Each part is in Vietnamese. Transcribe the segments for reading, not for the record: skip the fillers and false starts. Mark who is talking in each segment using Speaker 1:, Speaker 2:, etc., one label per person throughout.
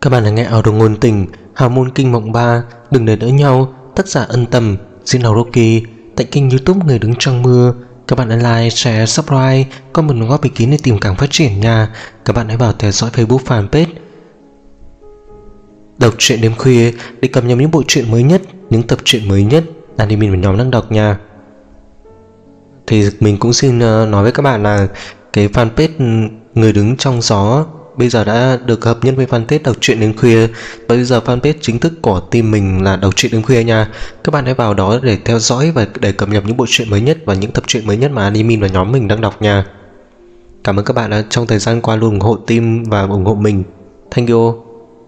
Speaker 1: Các bạn đang nghe audio ngôn tình Hào môn kinh mộng 3 Đừng để đỡ nhau, tác giả Ân Tầm, diễn đọc Rocky, tại kênh YouTube Người đứng trong mưa. Các bạn hãy like, share, subscribe, comment đóng góp ý kiến để tìm càng phát triển nha. Các bạn hãy vào theo dõi Facebook fanpage Đọc truyện đêm khuya để cập nhật những bộ truyện mới nhất, những tập truyện mới nhất anime và nhóm đang đọc nha. Thì mình cũng xin nói với các bạn là cái fanpage Người đứng trong gió bây giờ đã được hợp nhất với fanpage đọc truyện đêm khuya, và bây giờ fanpage chính thức của team mình là đọc truyện đêm khuya nha. Các bạn hãy vào đó để theo dõi và để cập nhật những bộ truyện mới nhất và những tập truyện mới nhất mà admin và nhóm mình đang đọc nha. Cảm ơn các bạn đã trong thời gian qua luôn ủng hộ team và ủng hộ mình. Thank you.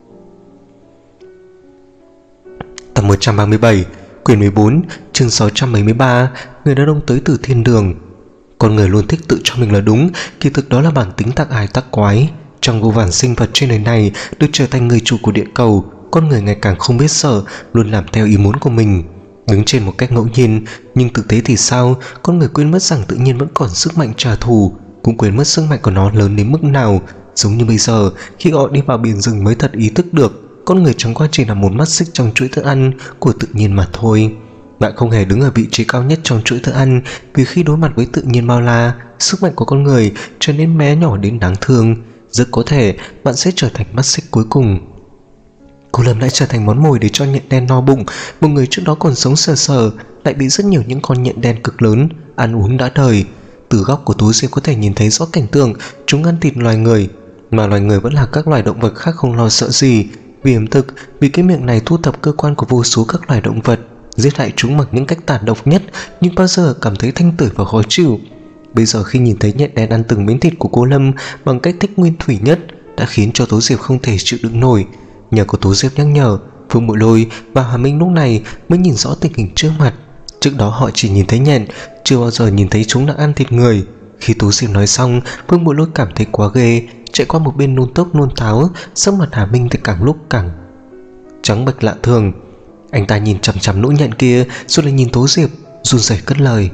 Speaker 1: Tập 137, quyển 14, chương 673, người đàn ông tới từ thiên đường. Con người luôn thích tự cho mình là đúng, kỳ thực đó là bản tính tắc ái tắc quái. Trong vô vàn sinh vật trên đời này, được trở thành người chủ của địa cầu, con người ngày càng không biết sợ, luôn làm theo ý muốn của mình, đứng trên một cách ngẫu nhiên. Nhưng thực tế thì sao? Con người quên mất rằng tự nhiên vẫn còn sức mạnh trả thù, cũng quên mất sức mạnh của nó lớn đến mức nào. Giống như bây giờ, khi họ đi vào biển rừng mới thật ý thức được, con người chẳng qua chỉ là một mắt xích trong chuỗi thức ăn của tự nhiên mà thôi. Bạn không hề đứng ở vị trí cao nhất trong chuỗi thức ăn, vì khi đối mặt với tự nhiên bao la, sức mạnh của con người trở nên bé nhỏ đến đáng thương. Rất có thể bạn sẽ trở thành mắt xích cuối cùng. Cô Lâm lại trở thành món mồi để cho nhện đen no bụng. Một người trước đó còn sống sờ sờ lại bị rất nhiều những con nhện đen cực lớn ăn uống đã đời. Từ góc của Tú Diệp có thể nhìn thấy rõ cảnh tượng chúng ăn thịt loài người, mà loài người vẫn là các loài động vật khác không lo sợ gì. Vì ẩm thực, vì cái miệng này thu thập cơ quan của vô số các loài động vật, giết hại chúng bằng những cách tàn độc nhất, nhưng bao giờ cảm thấy thanh tưởi và khó chịu. Bây giờ khi nhìn thấy nhện đen ăn từng miếng thịt của cô Lâm bằng cách thích nguyên thủy nhất, đã khiến cho Tố Diệp không thể chịu đựng nổi. Nhờ có Tố Diệp nhắc nhở, Phương Bội Lôi và Hà Minh lúc này mới nhìn rõ tình hình trước mặt. Trước đó họ chỉ nhìn thấy nhện, chưa bao giờ nhìn thấy chúng đang ăn thịt người. Khi Tố Diệp nói xong, Phương Bội Lôi cảm thấy quá ghê, chạy qua một bên nôn tốc nôn tháo. Sắc mặt Hà Minh thì càng lúc càng trắng bệch lạ thường. Anh ta nhìn chằm chằm nỗi nhện kia, rồi lại nhìn Tố Diệp, run rẩy cất lời: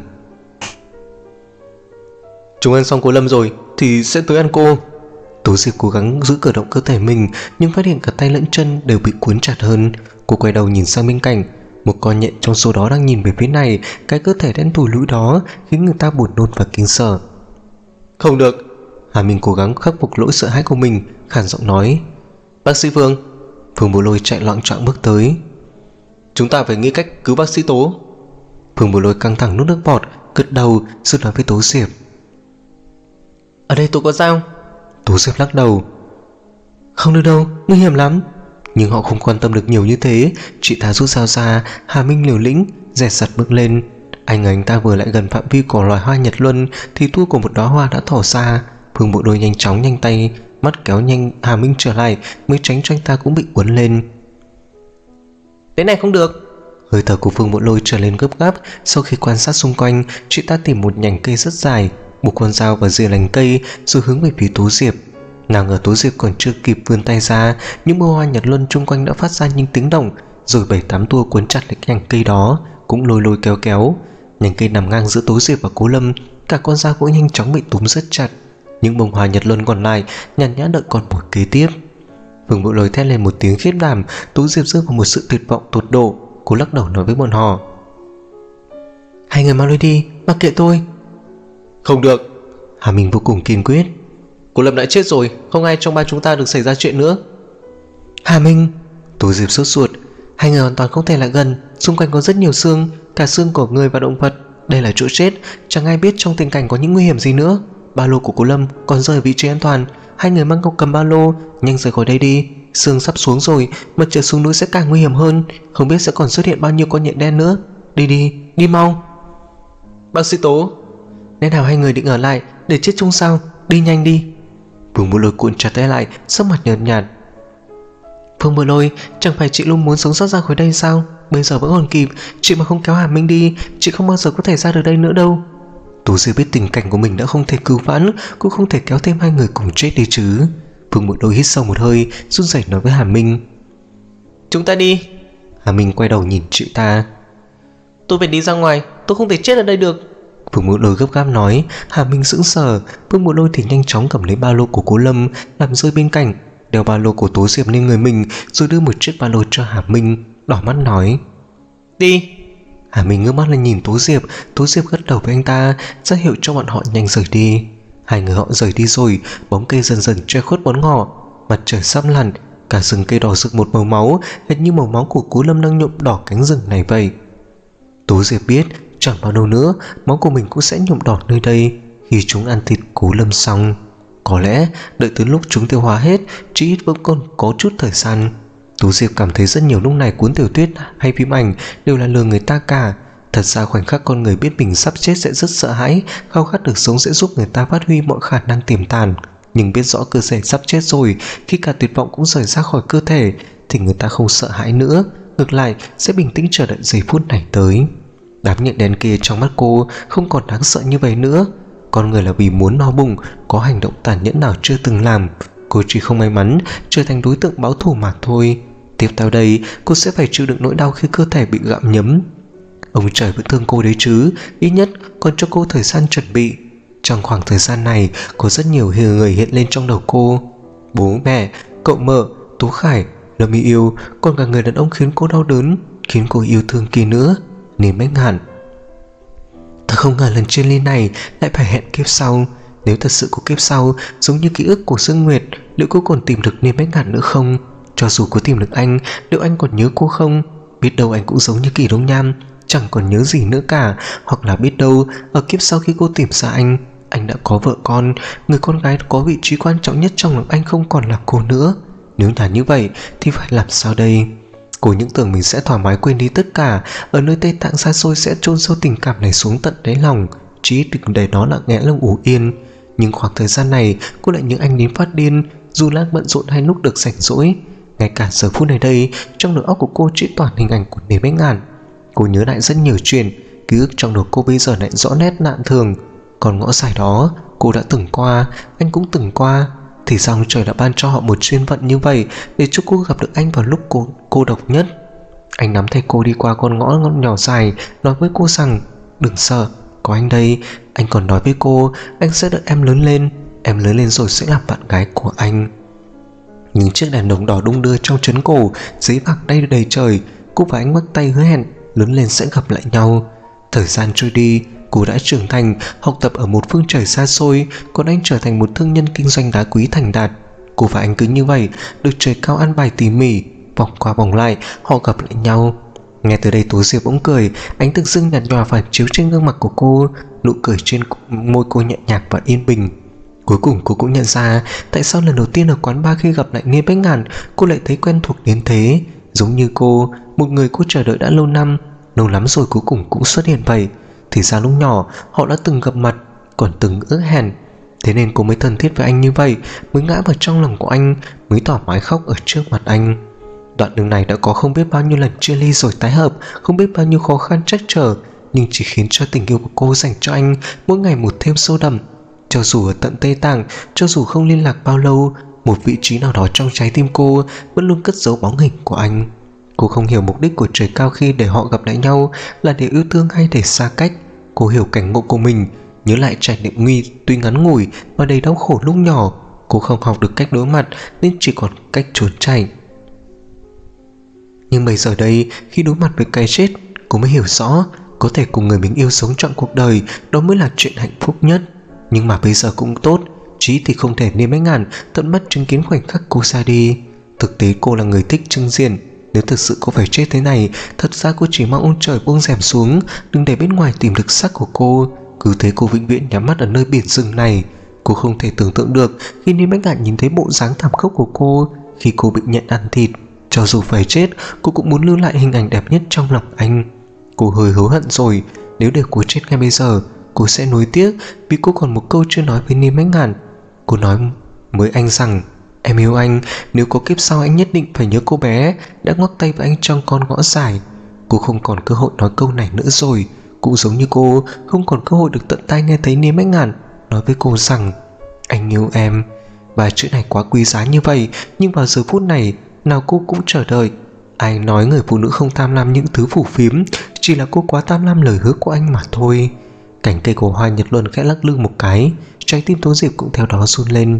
Speaker 1: "Chúng ăn xong cô Lâm rồi thì sẽ tới ăn cô." Tố Diệp cố gắng giữ cử động cơ thể mình, nhưng phát hiện cả tay lẫn chân đều bị cuốn chặt hơn. Cô quay đầu nhìn sang bên cạnh, một con nhện trong số đó đang nhìn về phía này. Cái cơ thể đen thui lũi đó khiến người ta buồn nôn và kinh sợ. "Không được." Hà Minh cố gắng khắc phục lỗi sợ hãi của mình, khàn giọng nói: "Bác sĩ Phương." Phương Bội Lôi chạy loạng choạng bước tới. "Chúng ta phải nghĩ cách cứu bác sĩ Tố." Phương Bội Lôi căng thẳng nuốt nước bọt, gật đầu rồi nói với Tố Diệp: "Ở đây tôi có dao." Tố Diệp lắc đầu: "Không được đâu, nguy hiểm lắm." Nhưng họ không quan tâm được nhiều như thế. Chị ta rút dao ra. Hà Minh liều lĩnh dè sặt bước lên. Anh ta vừa lại gần phạm vi của loài hoa nhật luân thì tua của một đóa hoa đã thỏ ra. Phương Bội Lôi nhanh chóng nhanh tay mắt kéo nhanh Hà Minh trở lại, mới tránh cho anh ta cũng bị cuốn lên. "Thế này không được." Hơi thở của Phương Bội Lôi trở lên gấp gáp. Sau khi quan sát xung quanh, chị ta tìm một nhành cây rất dài, buộc con dao vào rìa lành cây rồi hướng về phía Tố Diệp. Nào ngờ Tố Diệp còn chưa kịp vươn tay ra, những bông hoa nhật luân chung quanh đã phát ra những tiếng động, rồi 7-8 tua cuốn chặt lấy nhành cây đó, cũng lôi kéo. Nhành cây nằm ngang giữa Tố Diệp và Cố Lâm, cả con dao cũng nhanh chóng bị túm rất chặt. Những bông hoa nhật luân còn lại nhàn nhã đợi con mồi kế tiếp. Phương Bội Lôi thét lên một tiếng khiếp đảm. Tố Diệp rơi vào một sự tuyệt vọng tột độ. Cô lắc đầu nói với bọn họ: "Hai người mau lui đi, mặc kệ tôi." "Không được." Hà Minh vô cùng kiên quyết. "Cô Lâm đã chết rồi, không ai trong ba chúng ta được xảy ra chuyện nữa." "Hà Minh." Tố Diệp sốt ruột: "Hai người hoàn toàn không thể lại gần, xung quanh có rất nhiều xương, cả xương của người và động vật. Đây là chỗ chết, chẳng ai biết trong tình cảnh có những nguy hiểm gì nữa. Ba lô của cô Lâm còn rơi ở vị trí an toàn. Hai người mang cầm ba lô, nhanh rời khỏi đây đi. Sương sắp xuống rồi, mà trở xuống núi sẽ càng nguy hiểm hơn. Không biết sẽ còn xuất hiện bao nhiêu con nhện đen nữa. Đi mau." "Bác sĩ Tố." "Lẽ nào hai người định ở lại để chết chung sao? Đi nhanh đi." Phương Bội Lôi cuộn chặt tay lại, sắc mặt nhợt nhạt. "Phương Bội Lôi, chẳng phải chị luôn muốn sống sót ra khỏi đây sao? Bây giờ vẫn còn kịp. Chị mà không kéo Hà Minh đi, chị không bao giờ có thể ra được đây nữa đâu." Tú Diệp biết tình cảnh của mình đã không thể cứu vãn, cũng không thể kéo thêm hai người cùng chết đi chứ. Phương Bội Lôi hít sâu một hơi, run rẩy nói với Hà Minh: "Chúng ta đi." Hà Minh quay đầu nhìn chị ta: "Tôi phải đi ra ngoài, tôi không thể chết ở đây được." Phương Bội Lôi gấp gáp nói. Hà Minh sững sờ. Phương Bội Lôi thì nhanh chóng cầm lấy ba lô của Cố Lâm làm rơi bên cạnh. đeo ba lô của Tố Diệp lên người mình, rồi đưa một chiếc ba lô cho Hà Minh, đỏ mắt nói: "Đi." Hà Minh ngước mắt lên nhìn Tố Diệp gật đầu với anh ta, ra hiệu cho bọn họ nhanh rời đi. Hai người họ rời đi rồi, bóng cây dần dần che khuất bóng ngõ, mặt trời sắp lặn, cả rừng cây đỏ rực một màu máu, hệt như màu máu của Cú Lâm đang nhuộm đỏ cánh rừng này vậy. Tố Diệp biết chẳng bao lâu nữa máu của mình cũng sẽ nhuộm đỏ nơi đây khi chúng ăn thịt Cú Lâm xong. Có lẽ đợi tới lúc chúng tiêu hóa hết, chỉ ít vẫn còn có chút thời gian. Tố Diệp cảm thấy rất nhiều lúc này cuốn tiểu thuyết hay phim ảnh đều là lừa người ta cả. Thật ra khoảnh khắc con người biết mình sắp chết sẽ rất sợ hãi, khao khát được sống sẽ giúp người ta phát huy mọi khả năng tiềm tàng. Nhưng biết rõ cơ thể sắp chết rồi, khi cả tuyệt vọng cũng rời ra khỏi cơ thể, thì người ta không sợ hãi nữa, ngược lại sẽ bình tĩnh chờ đợi giây phút này tới. Đám nhện đen kia trong mắt cô không còn đáng sợ như vậy nữa. Con người là vì muốn no bụng, có hành động tàn nhẫn nào chưa từng làm. Cô chỉ không may mắn trở thành đối tượng báo thù mà thôi. Tiếp theo đây cô sẽ phải chịu đựng nỗi đau khi cơ thể bị gặm nhấm. Ông trời vẫn thương cô đấy chứ, ít nhất còn cho cô thời gian chuẩn bị. Trong khoảng thời gian này có rất nhiều người hiện lên trong đầu cô: bố mẹ, cậu mợ, Tú Khải, Lâm Y Yêu, còn cả người đàn ông khiến cô đau đớn, khiến cô yêu thương kia nữa, Niềm Bách Ngạn. Thật không ngờ lần chia ly này lại phải hẹn kiếp sau. Nếu thật sự có kiếp sau giống như ký ức của Dương Nguyệt, liệu cô còn tìm được Niềm Bách Ngạn nữa không? Cho dù có tìm được anh, liệu anh còn nhớ cô không? Biết đâu anh cũng giống như Kỳ Đông Nham, chẳng còn nhớ gì nữa cả. Hoặc là biết đâu ở kiếp sau khi cô tìm ra anh đã có vợ con, người con gái có vị trí quan trọng nhất trong lòng anh không còn là cô nữa. Nếu là như vậy thì phải làm sao đây? Cô những tưởng mình sẽ thoải mái quên đi tất cả, ở nơi Tây Tạng xa xôi sẽ chôn sâu tình cảm này xuống tận đáy lòng, chỉ đừng để nó lặng lẽ lòng ủ yên. Nhưng khoảng thời gian này cô lại nhớ anh đến phát điên, dù đang bận rộn hay lúc được rảnh rỗi. Ngay cả giờ phút này đây, trong đầu óc của cô chỉ toàn hình ảnh của Niềm Bách Ngạn. Cô nhớ lại rất nhiều chuyện, ký ức trong đầu cô bây giờ lại rõ nét lạ thường. Còn ngõ dài đó cô đã từng qua, anh cũng từng qua. Thì sao trời đã ban cho họ một duyên phận như vậy, để cho cô gặp được anh vào lúc cô độc nhất. Anh nắm tay cô đi qua con ngõ nhỏ dài, nói với cô rằng: đừng sợ, có anh đây. Anh còn nói với cô anh sẽ đợi em lớn lên rồi sẽ làm bạn gái của anh. Những chiếc đèn đồng đỏ đung đưa trong trấn cổ, giấy bạc đầy trời. Cô và anh bắt tay hứa hẹn lớn lên sẽ gặp lại nhau. Thời gian trôi đi, cô đã trưởng thành, học tập ở một phương trời xa xôi, còn anh trở thành một thương nhân kinh doanh đá quý thành đạt. Cô và anh cứ như vậy, được trời cao an bài tỉ mỉ, vòng qua vòng lại, họ gặp lại nhau. Nghe từ đây Tố Diệp bỗng cười, ánh tự dưng nhạt nhòa phản chiếu trên gương mặt của cô, nụ cười trên môi cô nhẹ nhàng và yên bình. Cuối cùng cô cũng nhận ra tại sao lần đầu tiên ở quán bar khi gặp lại Niềm Bách Ngạn, cô lại thấy quen thuộc đến thế. Giống như cô, một người cô chờ đợi đã lâu năm, lâu lắm rồi cuối cùng cũng xuất hiện vậy. Thì ra lúc nhỏ họ đã từng gặp mặt, còn từng ước hẹn. Thế nên cô mới thân thiết với anh như vậy, mới ngã vào trong lòng của anh, mới thoải mái khóc ở trước mặt anh. Đoạn đường này đã có không biết bao nhiêu lần chia ly rồi tái hợp, không biết bao nhiêu khó khăn trắc trở, nhưng chỉ khiến cho tình yêu của cô dành cho anh mỗi ngày một thêm sâu đậm. Cho dù ở tận Tây Tạng, cho dù không liên lạc bao lâu, một vị trí nào đó trong trái tim cô vẫn luôn cất giấu bóng hình của anh. Cô không hiểu mục đích của trời cao khi để họ gặp lại nhau là để yêu thương hay để xa cách. Cô hiểu cảnh ngộ của mình, nhớ lại trải nghiệm nguy tuy ngắn ngủi và đầy đau khổ lúc nhỏ. Cô không học được cách đối mặt nên chỉ còn cách trốn chạy. Nhưng bây giờ đây, khi đối mặt với cái chết, cô mới hiểu rõ có thể cùng người mình yêu sống trọn cuộc đời, đó mới là chuyện hạnh phúc nhất. Nhưng mà bây giờ cũng tốt, chí thì không thể Niềm Bách Ngạn tận mắt chứng kiến khoảnh khắc cô ra đi. Thực tế cô là người thích trưng diện. Nếu thực sự cô phải chết thế này, thật ra cô chỉ mong ông trời buông rèm xuống, đừng để bên ngoài tìm được xác của cô. Cứ thế cô vĩnh viễn nhắm mắt ở nơi biển rừng này. Cô không thể tưởng tượng được khi Niềm Bách Ngạn nhìn thấy bộ dáng thảm khốc của cô khi cô bị nhện ăn thịt. Cho dù phải chết, cô cũng muốn lưu lại hình ảnh đẹp nhất trong lòng anh. Cô hơi hối hận rồi, nếu để cô chết ngay bây giờ, cô sẽ nuối tiếc vì cô còn một câu chưa nói với Niềm Bách Ngạn. Cô nói với anh rằng: em yêu anh, nếu có kiếp sau anh nhất định phải nhớ cô bé đã ngoắc tay với anh trong con ngõ dài. Cô không còn cơ hội nói câu này nữa rồi, cũng giống như cô không còn cơ hội được tận tai nghe thấy Niềm Bách Ngạn nói với cô rằng: anh yêu em. Ba chữ này quá quý giá như vậy, nhưng vào giờ phút này nào cô cũng chờ đợi. Ai nói người phụ nữ không tham lam những thứ phù phiếm, chỉ là cô quá tham lam lời hứa của anh mà thôi. Cành cây của Hoa Nhật Luân khẽ lắc lư một cái, trái tim Tố Diệp cũng theo đó run lên.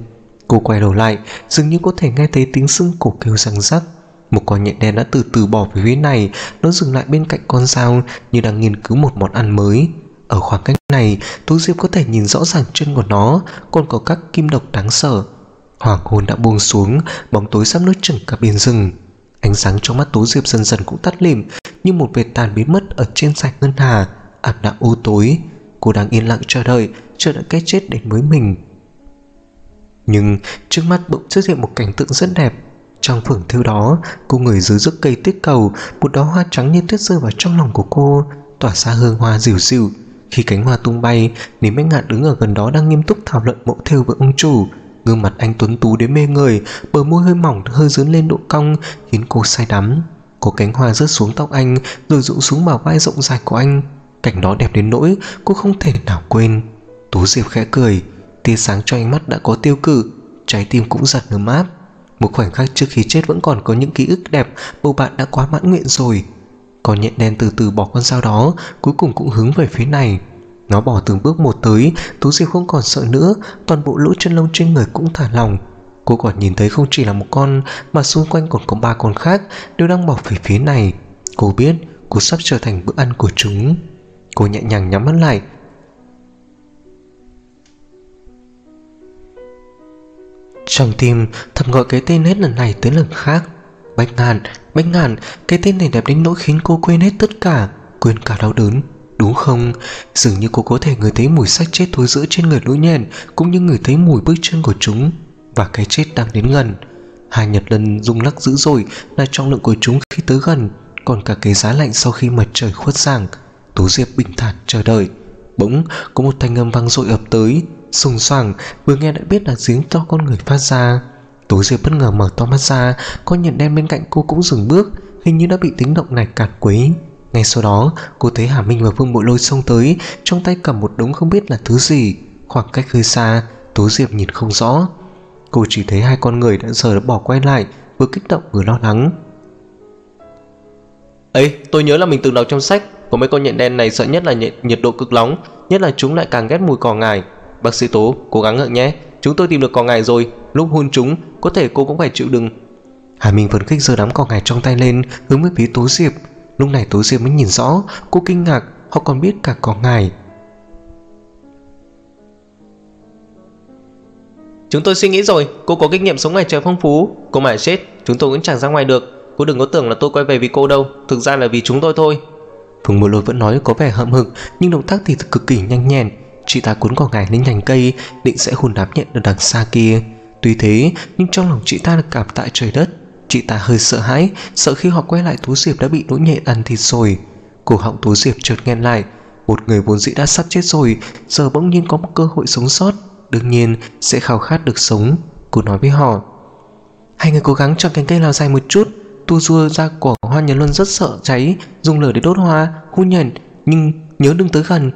Speaker 1: Cô quay đầu lại, dường như có thể nghe thấy tiếng xương cổ kêu răng rắc. Một con nhện đen đã từ từ bỏ về phía này. Nó dừng lại bên cạnh con dao như đang nghiên cứu một món ăn mới. Ở khoảng cách này, Tú Diệp có thể nhìn rõ ràng chân của nó, còn có các kim độc đáng sợ. Hoàng hôn đã buông xuống, bóng tối sắp nuốt chửng cả biển rừng. Ánh sáng trong mắt Tú Diệp dần dần cũng tắt lịm, như một vệt tàn biến mất ở trên dải ngân hà, ảm đạm u tối. Cô đang yên lặng chờ đợi cái chết đến với mình. Nhưng trước mắt bỗng xuất hiện một cảnh tượng rất đẹp. Trong phường thêu đó, cô ngồi dưới gốc cây tuyết cầu, một đóa hoa trắng như tuyết rơi vào trong lòng của cô, tỏa ra hương hoa dịu dịu. Khi cánh hoa tung bay, Lý Bách Ngạn đứng ở gần đó đang nghiêm túc thảo luận mẫu thêu với ông chủ. Gương mặt anh tuấn tú đến mê người, bờ môi hơi mỏng hơi dướn lên độ cong khiến cô say đắm. Có cánh hoa rớt xuống tóc anh rồi rụng xuống bả vai rộng dài của anh. Cảnh đó đẹp đến nỗi cô không thể nào quên. Tú Diệp khẽ cười, tia sáng cho ánh mắt đã có tiêu cự, trái tim cũng giật ấm áp. Một khoảnh khắc trước khi chết vẫn còn có những ký ức đẹp, bầu bạn đã quá mãn nguyện rồi. Con nhện đen từ từ bỏ con dao đó, cuối cùng cũng hướng về phía này. Nó bỏ từng bước một tới, Tú Diệp không còn sợ nữa, toàn bộ lỗ chân lông trên người cũng thả lỏng. Cô còn nhìn thấy không chỉ là một con, mà xung quanh còn có 3 con khác đều đang bỏ về phía này. Cô biết cô sắp trở thành bữa ăn của chúng. Cô nhẹ nhàng nhắm mắt lại. Trong tim thầm gọi cái tên hết lần này tới lần khác. Bách Ngạn, cái tên này đẹp đến nỗi khiến cô quên hết tất cả, quên cả đau đớn, đúng không? Dường như cô có thể ngửi thấy mùi xác chết thối rữa trên người lũ nhện, cũng như ngửi thấy mùi bước chân của chúng, và cái chết đang đến gần. Hai nhật lần rung lắc dữ dội là trọng lượng của chúng khi tới gần, còn cả cái giá lạnh sau khi mặt trời khuất dạng. Tú Diệp bình thản chờ đợi. Bỗng có một thanh âm vang dội ập tới, xùng xoàng, vừa nghe đã biết là giếng to con người phát ra. Tú Diệp bất ngờ mở to mắt ra, con nhện đen bên cạnh cô cũng dừng bước, hình như đã bị tiếng động này cản quấy. Ngay sau đó cô thấy Hà Minh và Vương Bội Lôi xông tới, trong tay cầm một đống không biết là thứ gì. Khoảng cách hơi xa, Tú Diệp nhìn không rõ. Cô chỉ thấy hai con người đã bỏ quay lại, vừa kích động vừa lo lắng.
Speaker 2: Ấy, tôi nhớ là mình từng đọc trong sách, có mấy con nhện đen này sợ nhất là nhiệt độ cực nóng, nhất là chúng lại càng ghét mùi cỏ ngải. Bác sĩ Tố, cố gắng hận nhé, chúng tôi tìm được cỏ ngải rồi, lúc hun chúng có thể cô cũng phải chịu đựng.
Speaker 1: Hà Minh phấn khích giơ đám cỏ ngải trong tay lên, hướng về phía Tú Diệp. Lúc này Tú Diệp mới nhìn rõ, cô kinh ngạc, họ còn biết cả cỏ ngải.
Speaker 2: Chúng tôi suy nghĩ rồi, cô có kinh nghiệm sống ngoài trời phong phú, cô mà chết chúng tôi cũng chẳng ra ngoài được. Cô đừng có tưởng là tôi quay về vì cô đâu, thực ra là vì chúng tôi thôi.
Speaker 1: Phương Bội Lôi vẫn nói có vẻ hậm hực, nhưng động tác thì cực kỳ nhanh nhẹn. Chị ta cuốn cỏ ngải lên nhành cây, định sẽ hôn đám nhện ở đằng xa kia. Tuy thế nhưng trong lòng chị ta được cảm tạ trời đất. Chị ta hơi sợ hãi, sợ khi họ quay lại Tú Diệp đã bị lũ nhện ăn thịt rồi. Cổ họng Tú Diệp chợt nghẹn lại. Một người vốn dĩ đã sắp chết rồi, giờ bỗng nhiên có một cơ hội sống sót, đương nhiên sẽ khao khát được sống. Cô nói với họ: hai người cố gắng chọn cành cây nào dài một chút. Tu rua ra của hoa nhật luân rất sợ cháy, dùng lửa để đốt hoa, hôn nhện, nhưng nhớ đừng tới gần.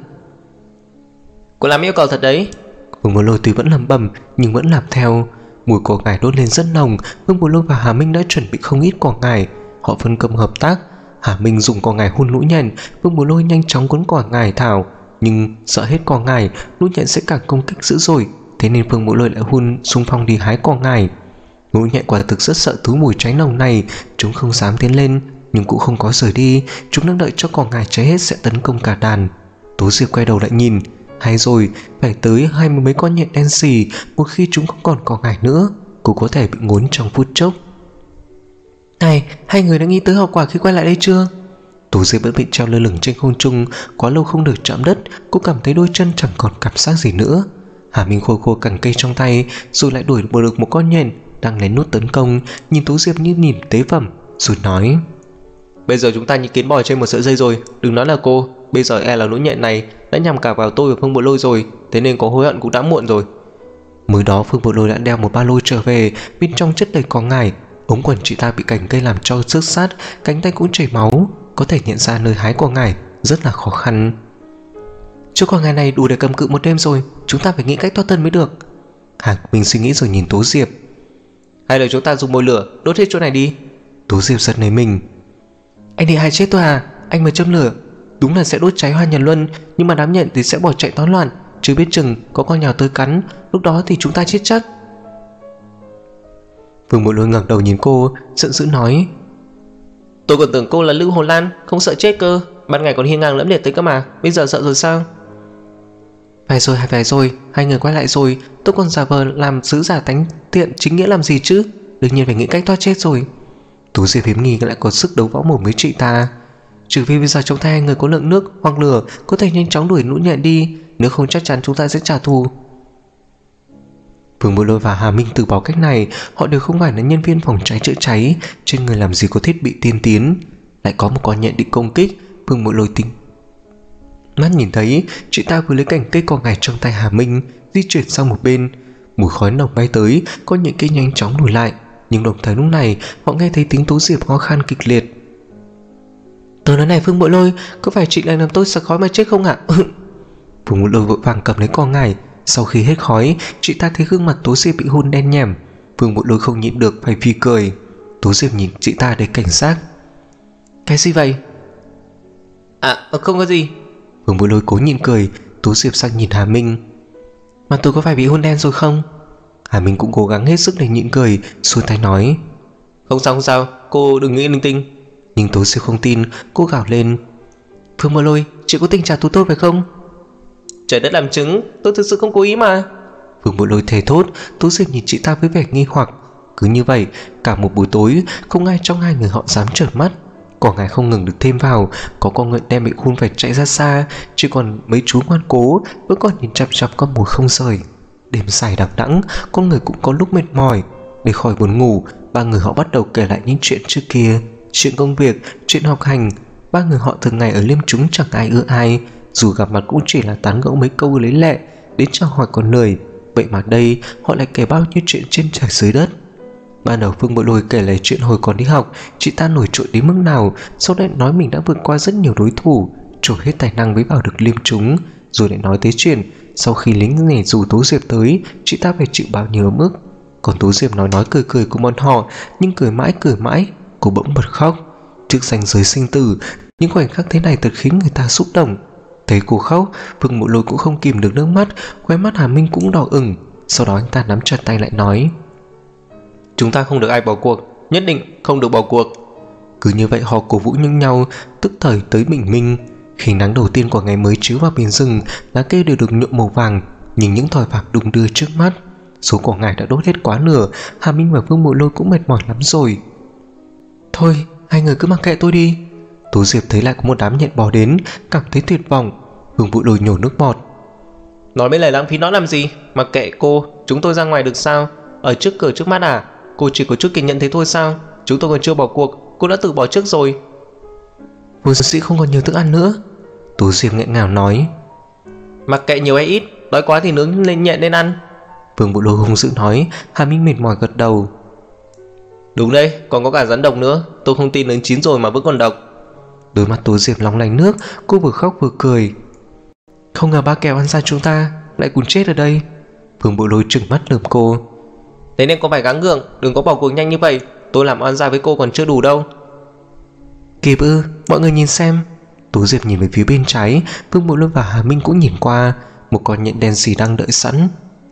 Speaker 2: Cô làm yêu cầu thật đấy.
Speaker 1: Vương Bội Lôi tuy vẫn lẩm bẩm nhưng vẫn làm theo. Mùi cỏ ngải đốt lên rất nồng. Vương Bội Lôi và Hà Minh đã chuẩn bị không ít cỏ ngải. Họ phân công hợp tác. Hà Minh dùng cỏ ngải hun lũ nhện, Vương Bội Lôi nhanh chóng cuốn cỏ ngải thảo. Nhưng sợ hết cỏ ngải, lũ nhện sẽ càng công kích dữ dội, thế nên Vương Bội Lôi lại hun xung phong đi hái cỏ ngải. Lũ nhện quả thực rất sợ thứ mùi cháy nồng này, chúng không dám tiến lên, nhưng cũng không có rời đi. Chúng đang đợi cho cỏ ngải cháy hết sẽ tấn công cả đàn. Tú Diệp quay đầu lại nhìn, hay rồi, phải tới 20 mấy con nhện đen xì. Một khi chúng không còn cỏ ngải nữa, cô có thể bị ngốn trong phút chốc. Này, hai người đã nghĩ tới hậu quả khi quay lại đây chưa? Tú Diệp vẫn bị treo lơ lửng trên không trung, quá lâu không được chạm đất, cô cảm thấy đôi chân chẳng còn cảm giác gì nữa. Hà Minh khôi khô cành cây trong tay, rồi lại đuổi được một con nhện đang lén nút tấn công, nhìn Tú Diệp như nhìn tế phẩm, rồi nói:
Speaker 2: bây giờ chúng ta như kiến bò trên một sợi dây rồi, đừng nói là cô, bây giờ e là lũ nhện này đã nhằm cả vào tôi và Phương Bội Lôi rồi, thế nên có hối hận cũng đã muộn rồi.
Speaker 1: Mới đó Phương Bội Lôi đã đeo một ba lô trở về, bên trong chất đầy cỏ ngải. Ống quần chị ta bị cành cây làm cho xước sát, cánh tay cũng chảy máu, có thể nhận ra nơi hái cỏ ngải rất là khó khăn. Chỗ cỏ ngải này đủ để cầm cự một đêm rồi, chúng ta phải nghĩ cách thoát thân mới được. Hà Minh suy nghĩ rồi nhìn Tú Diệp:
Speaker 2: hay là chúng ta dùng mồi lửa đốt hết chỗ này đi.
Speaker 1: Tú Diệp giật nảy mình: anh định hại chết tôi à? Anh mà châm lửa đúng là sẽ đốt cháy hoa nhật luân, nhưng mà đám nhện thì sẽ bỏ chạy tán loạn, chứ biết chừng có con nhào tới cắn, lúc đó thì chúng ta chết chắc. Vương Bộ Lôi ngẩng đầu nhìn cô, giận dữ nói:
Speaker 2: Tôi còn tưởng cô là Lưu Hồ Lan, không sợ chết cơ. Ban ngày còn hiên ngang lẫm liệt tới cơ mà, bây giờ sợ rồi sao?
Speaker 1: Phải rồi, hai người quay lại rồi. Tôi còn giả vờ làm giữ giả tánh tiện chính nghĩa làm gì chứ? Đương nhiên phải nghĩ cách thoát chết rồi. Tú Diệp hiếm nghi lại có sức đấu võ mồm với chị ta. Trừ phi bây giờ trong tay hai người có lượng nước hoặc lửa, có thể nhanh chóng đuổi Lũ Nhện đi, nếu không chắc chắn chúng ta sẽ trả thù. Vương Bộ Lôi và Hà Minh từ bỏ cách này. Họ đều không phải là nhân viên phòng cháy chữa cháy, trên người làm gì có thiết bị tiên tiến. Lại có một con nhện định công kích. Vương Bộ Lôi tính mắt nhìn thấy chị ta vừa lấy cành cây cỏ ngải trong tay Hà Minh di chuyển sang một bên. Mùi khói nồng bay tới, con nhện cây nhanh chóng lùi lại. Nhưng đồng thời lúc này họ nghe thấy tiếng Tú Diệp ho khan kịch liệt. Tôi nói này Vương Bộ Lôi, có phải chị lại làm tôi sặc khói mà chết không ạ? Vương Bộ Lôi vội vàng cầm lấy cỏ ngải. Sau khi hết khói, chị ta thấy gương mặt Tú Diệp bị hôn đen nhẻm. Vương Bộ Lôi không nhịn được phải phì cười. Tú Diệp nhìn chị ta đầy cảnh giác. Cái gì vậy?
Speaker 2: Không có gì.
Speaker 1: Vương Bộ Lôi cố nhịn cười. Tú Diệp sang nhìn Hà Minh. Mà tôi có phải bị hôn đen rồi không? Hà Minh cũng cố gắng hết sức để nhịn cười, xuôi tay nói:
Speaker 2: Không sao, cô đừng nghĩ linh tinh.
Speaker 1: Nhưng Tú Diệp không tin, cô gào lên: Vương Bộ Lôi, chị có tình trả thù tôi phải không?
Speaker 2: Trời đất làm chứng, tôi thực sự không cố ý mà.
Speaker 1: Vương Bộ Lôi thề thốt. Tú Diệp nhìn chị ta với vẻ nghi hoặc. Cứ như vậy, cả một buổi tối, không ai trong hai người họ dám trợn mắt. Cỏ ngải không ngừng được thêm vào. Có con ngựa đen bị hun phải chạy ra xa. Chỉ còn mấy chú ngoan cố vẫn còn nhìn chằm chằm con mồi không rời. Đêm dài đằng đẵng, con người cũng có lúc mệt mỏi. Để khỏi buồn ngủ, ba người họ bắt đầu kể lại những chuyện trước kia, chuyện công việc, chuyện học hành. Ba người họ thường ngày ở liêm chúng chẳng ai ưa ai, dù gặp mặt cũng chỉ là tán gẫu mấy câu lấy lệ, đến chào hỏi còn lười. Vậy mà đây họ lại kể bao nhiêu chuyện trên trời dưới đất. Ban đầu Vương Bộ Lôi kể lại chuyện hồi còn đi học, chị ta nổi trội đến mức nào, sau đó nói mình đã vượt qua rất nhiều đối thủ, trổ hết tài năng mới vào được liêm chúng. Rồi lại nói tới chuyện sau khi lính này rủ Tú Diệp tới, chị ta phải chịu bao nhiêu ấm ức. Còn Tú Diệp nói cười của bọn họ, nhưng cười mãi cô bỗng bật khóc. Trước ranh giới sinh tử, những khoảnh khắc thế này thật khiến người ta xúc động. Thấy cô khóc, Vương Bộ Lôi cũng không kìm được nước mắt, khóe mắt Hà Minh cũng đỏ ửng. Sau đó anh ta nắm chặt tay lại nói:
Speaker 2: Chúng ta không được ai bỏ cuộc, nhất định không được bỏ cuộc.
Speaker 1: Cứ như vậy họ cổ vũ những nhau, tức thời tới bình minh. Khi nắng đầu tiên của ngày mới chiếu vào biển rừng, lá cây đều được nhuộm màu vàng, nhìn những thỏi vàng đung đưa trước mắt. Số cỏ ngải đã đốt hết quá nửa. Hà Minh và Vương Bộ Lôi cũng mệt mỏi lắm rồi. Thôi, hai người cứ mặc kệ tôi đi. Tú Diệp thấy lại có một đám nhện bò đến, cảm thấy tuyệt vọng. Vương Bộ Lôi nhổ nước bọt:
Speaker 2: Nói mấy lời lãng phí nó làm gì? Mặc kệ cô, chúng tôi ra ngoài được sao? Ở trước cửa trước mắt à? Cô chỉ có chút kiên nhẫn thế thôi sao? Chúng tôi còn chưa bỏ cuộc, cô đã tự bỏ trước rồi.
Speaker 1: Vốn dĩ không còn nhiều thức ăn nữa. Tú Diệp nghẹn ngào nói:
Speaker 2: Mặc kệ nhiều hay ít, đói quá thì nướng lên nhện lên ăn.
Speaker 1: Vương Bộ Lôi hung dữ nói. Hà Minh mệt mỏi gật đầu:
Speaker 2: Đúng đấy, còn có cả rắn độc nữa. Tôi không tin nướng chín rồi mà vẫn còn độc.
Speaker 1: Đôi mắt Tú Diệp long lanh nước, cô vừa khóc vừa cười. Không ngờ ba kèo ăn ra chúng ta lại cùng chết ở đây. Vương Bộ Lôi trừng mắt lườm cô:
Speaker 2: Thế nên có phải gắng gượng, đừng có bỏ cuộc nhanh như vậy. Tôi làm oan gia với cô còn chưa đủ đâu.
Speaker 1: Kịp ư? Mọi người nhìn xem. Tú Diệp nhìn về phía bên trái. Vương Bộ Lôi và Hà Minh cũng nhìn qua. Một con nhện đen xì đang đợi sẵn.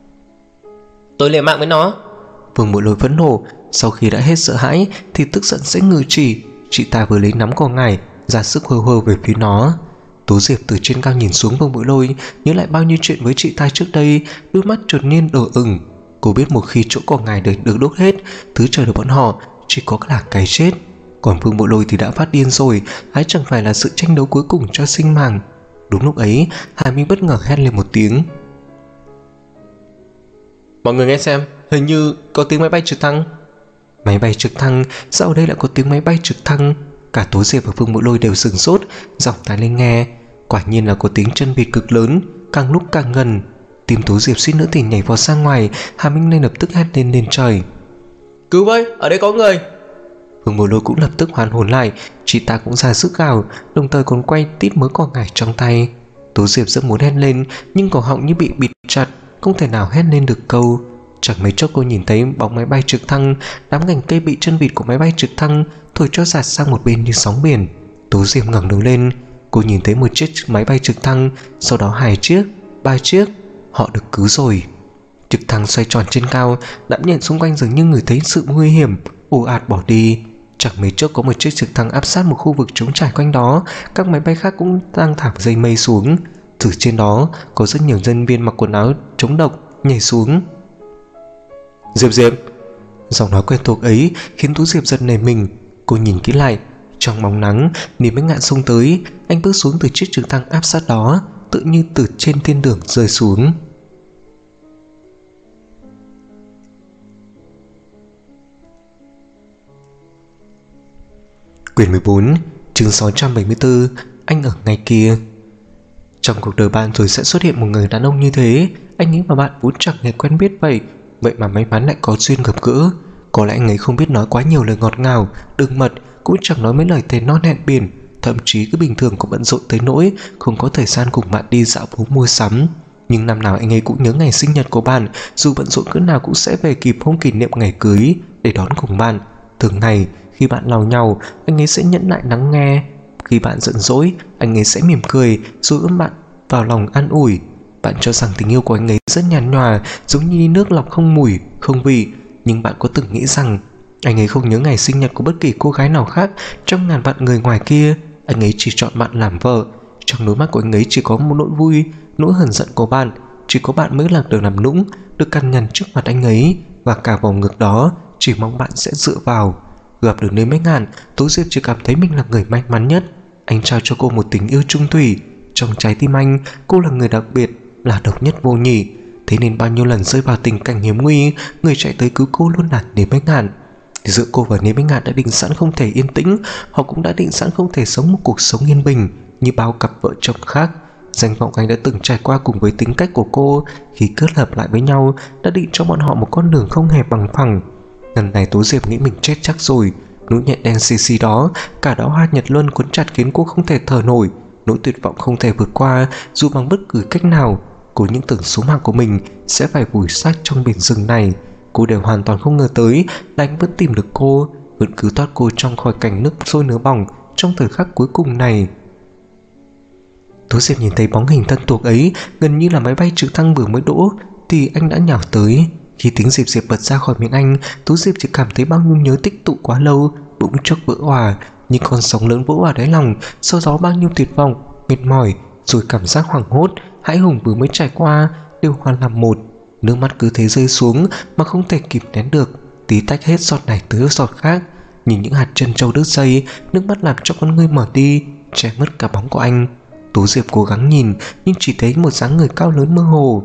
Speaker 2: Tôi liều mạng với nó.
Speaker 1: Vương Bộ Lôi phẫn nộ. Sau khi đã hết sợ hãi thì tức giận sẽ ngự chỉ. Chị ta vừa lấy nắm cỏ ngải ra sức hơ về phía nó. Tú Diệp từ trên cao nhìn xuống Vương Bộ Lôi, nhớ lại bao nhiêu chuyện với chị ta trước đây, đôi mắt chợt nhiên đỏ ửng. Cô biết một khi chỗ cỏ ngải được đốt hết, thứ chờ được bọn họ chỉ có là cái chết. Còn Vương Bộ Lôi thì đã phát điên rồi, hãy chẳng phải là sự tranh đấu cuối cùng cho sinh mạng. Đúng lúc ấy, Hà Minh bất ngờ hét lên một tiếng:
Speaker 2: Mọi người nghe xem, hình như có tiếng máy bay trực thăng.
Speaker 1: Máy bay trực thăng? Sao ở đây lại có tiếng máy bay trực thăng? Cả Tú Diệp và Vương Bộ Lôi đều sửng sốt, giọng tai lên nghe. Quả nhiên là có tiếng chân vịt cực lớn, càng lúc càng gần. Tim Tú Diệp suýt nữa thì nhảy vào sang ngoài. Hà Minh nên lập tức hét lên trời:
Speaker 2: Cứu với, ở đây có người.
Speaker 1: Vương Bộ Lôi cũng lập tức hoàn hồn lại. Chị ta cũng ra sức gào, đồng thời còn quay tít mớ cỏ ngải trong tay. Tú Diệp rất muốn hét lên, nhưng cổ họng như bị bịt chặt, không thể nào hét lên được câu. Chẳng mấy chốc cô nhìn thấy bóng máy bay trực thăng, đám cành cây bị chân vịt của máy bay trực thăng thổi cho giạt sang một bên như sóng biển. Tú Diệp ngẩng đầu lên, cô nhìn thấy một chiếc máy bay trực thăng, sau đó 2 chiếc, 3 chiếc. Họ được cứu rồi. Trực thăng xoay tròn trên cao, đám nhện xung quanh dường như ngửi thấy sự nguy hiểm, ồ ạt bỏ đi. Chẳng mấy chốc có một chiếc trực thăng áp sát một khu vực trống trải quanh đó. Các máy bay khác cũng đang thả dây mây xuống. Từ trên đó có rất nhiều nhân viên mặc quần áo chống độc nhảy xuống. Diệp Diệp. Giọng nói quen thuộc ấy khiến Tú Diệp giật nảy mình. Cô nhìn kỹ lại, trong bóng nắng, Niềm Bách Ngạn xông tới. Anh bước xuống từ chiếc trực thăng áp sát đó, tự như từ trên thiên đường rơi xuống. Quyển 14, chương 674, anh ở ngay kia. Trong cuộc đời bạn rồi sẽ xuất hiện một người đàn ông như thế. Anh nghĩ mà bạn vốn chẳng hề quen biết vậy mà may mắn lại có duyên gặp gỡ. Có lẽ anh ấy không biết nói quá nhiều lời ngọt ngào, đừng mật, cũng chẳng nói mấy lời thề non hẹn biển. Thậm chí cứ bình thường cũng bận rộn tới nỗi không có thời gian cùng bạn đi dạo phố mua sắm. Nhưng năm nào anh ấy cũng nhớ ngày sinh nhật của bạn, dù bận rộn cỡ nào cũng sẽ về kịp hôm kỷ niệm ngày cưới để đón cùng bạn. Thường ngày khi bạn làu nhàu, anh ấy sẽ nhẫn nại lắng nghe. Khi bạn giận dỗi, anh ấy sẽ mỉm cười rồi ôm bạn vào lòng an ủi. Bạn cho rằng tình yêu của anh ấy rất nhàn nhòa, giống như nước lọc không mùi, không vị. Nhưng bạn có từng nghĩ rằng anh ấy không nhớ ngày sinh nhật của bất kỳ cô gái nào khác trong ngàn vạn người ngoài kia? Anh ấy chỉ chọn bạn làm vợ. Trong đôi mắt của anh ấy chỉ có một nỗi vui, nỗi hờn giận của bạn. Chỉ có bạn mới là được làm nũng, được căn nhằn trước mặt anh ấy. Và cả vòng ngực đó chỉ mong bạn sẽ dựa vào. Gặp được Niềm Bách Ngạn, Tú Diệp chỉ cảm thấy mình là người may mắn nhất. Anh trao cho cô một tình yêu trung thủy. Trong trái tim anh, cô là người đặc biệt, là độc nhất vô nhị. Thế nên bao nhiêu lần rơi vào tình cảnh hiểm nguy, người chạy tới cứu cô luôn là Niềm Bách Ngạn. Giữa cô và Niềm Bách Ngạn đã định sẵn không thể yên tĩnh. Họ cũng đã định sẵn không thể sống một cuộc sống yên bình như bao cặp vợ chồng khác. Danh vọng anh đã từng trải qua cùng với tính cách của cô, khi kết hợp lại với nhau đã định cho bọn họ một con đường không hề bằng phẳng. Lần này Tú Diệp nghĩ mình chết chắc rồi. Nỗi nhện đen xì xì đó, cả đó hoa nhật luân cuốn chặt khiến cô không thể thở nổi. Nỗi tuyệt vọng không thể vượt qua dù bằng bất cứ cách nào. Cô những tưởng số mạng của mình sẽ phải vùi xác trong biển rừng này. Cô đều hoàn toàn không ngờ tới là anh vẫn tìm được cô, vẫn cứ thoát cô trong khỏi cảnh nước sôi nửa bỏng trong thời khắc cuối cùng này. Tú Diệp nhìn thấy bóng hình thân thuộc ấy, gần như là máy bay trực thăng vừa mới đỗ thì anh đã nhào tới. Khi tiếng Diệp Diệp bật ra khỏi miệng anh, Tú Diệp chỉ cảm thấy bao nhiêu nhớ tích tụ quá lâu bỗng chốc vỡ òa, như con sóng lớn vỗ vào đáy lòng. Sau đó bao nhiêu tuyệt vọng, mệt mỏi, rồi cảm giác hoảng hốt, hãi hùng vừa mới trải qua đều hoàn làm một. Nước mắt cứ thế rơi xuống mà không thể kịp nén được, tí tách hết giọt này tới giọt khác. Nhìn những hạt chân trâu đứt dây, nước mắt làm cho con ngươi mở đi, che mất cả bóng của anh. Tú Diệp cố gắng nhìn nhưng chỉ thấy một dáng người cao lớn mơ hồ.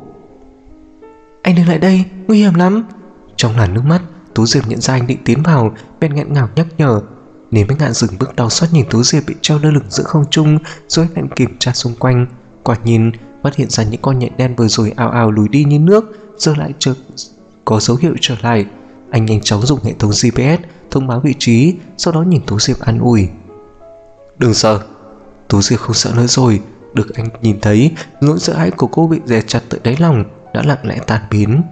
Speaker 1: Anh đừng lại đây, nguy hiểm lắm. Trong làn nước mắt, Tú Diệp nhận ra anh định tiến vào, bèn nghẹn ngào nhắc nhở. Niềm Bách Ngạn dừng bước đau xót nhìn Tú Diệp bị treo lơ lửng giữa không trung, rồi anh kiểm tra xung quanh. Quả nhìn phát hiện ra những con nhện đen vừa rồi ào ào lùi đi như nước, giờ lại chợt có dấu hiệu trở lại. Anh nhanh chóng dùng hệ thống GPS thông báo vị trí, sau đó nhìn Tú Diệp an ủi. Đừng sợ. Tú Diệp không sợ nữa rồi. Được anh nhìn thấy, nỗi sợ hãi của cô bị dè chặt tới đáy lòng đã lặng lẽ tan biến.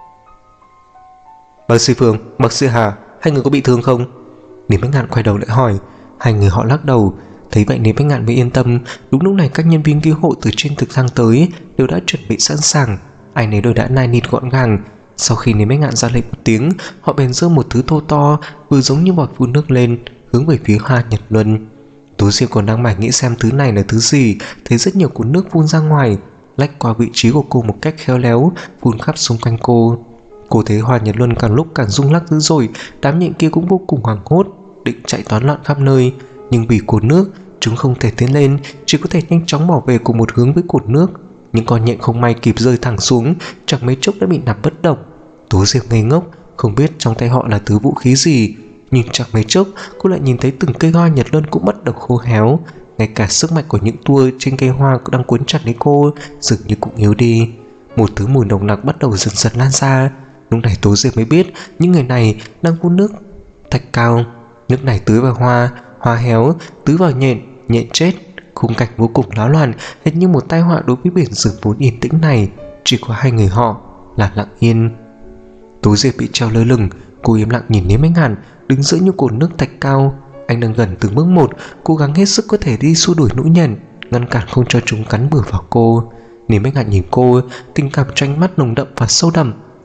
Speaker 1: Bác sĩ Phương, bác sĩ Hà, hai người có bị thương không? Niềm Bách Ngạn quay đầu lại hỏi. Hai người họ lắc đầu. Thấy vậy Niềm Bách Ngạn mới yên tâm. Đúng lúc này các nhân viên cứu hộ từ trên trực thăng tới đều đã chuẩn bị sẵn sàng. Ai nấy đều đã nai nịt gọn gàng. Sau khi Niềm Bách Ngạn ra lệnh một tiếng, họ bèn giơ một thứ thô to vừa giống như bọt phun nước lên, hướng về phía hoa nhật luân. Tú Diệp còn đang mải nghĩ xem thứ này là thứ gì, thấy rất nhiều cuốn nước phun ra ngoài, lách qua vị trí của cô một cách khéo léo, phun khắp xung quanh cô. Cô thấy hoa nhật luân càng lúc càng rung lắc dữ dội. Đám nhện kia cũng vô cùng hoảng hốt, định chạy toán loạn khắp nơi, nhưng vì cột nước chúng không thể tiến lên, chỉ có thể nhanh chóng bỏ về cùng một hướng với cột nước. Những con nhện không may kịp rơi thẳng xuống, chẳng mấy chốc đã bị nằm bất động. Tú Diệp ngây ngốc, không biết trong tay họ là thứ vũ khí gì. Nhưng chẳng mấy chốc cô lại nhìn thấy từng cây hoa nhật luân cũng bắt đầu khô héo. Ngay cả sức mạnh của những tua trên cây hoa đang cuốn chặt lấy cô dường như cũng yếu đi. Một thứ mùi nồng nặc bắt đầu dần dần lan ra. Lúc này Tú Diệp mới biết những người này đang phun nước thạch cao. Nước này tưới vào hoa, hoa héo, tưới vào nhện, nhện chết. Khung cảnh vô cùng náo loạn, hệt như một tai họa đối với biển rừng vốn yên tĩnh này. Chỉ có hai người họ là lặng yên. Tú Diệp bị treo lơ lửng, cô im lặng nhìn Niềm Bách Ngạn đứng giữa như cột nước thạch cao. Anh đang gần từng bước một, cố gắng hết sức có thể đi xua đuổi nỗi nhện, ngăn cản không cho chúng cắn bừa vào cô. Niềm Bách Ngạn nhìn cô, tình cảm trong ánh mắt nồng đậm và sâu đậm.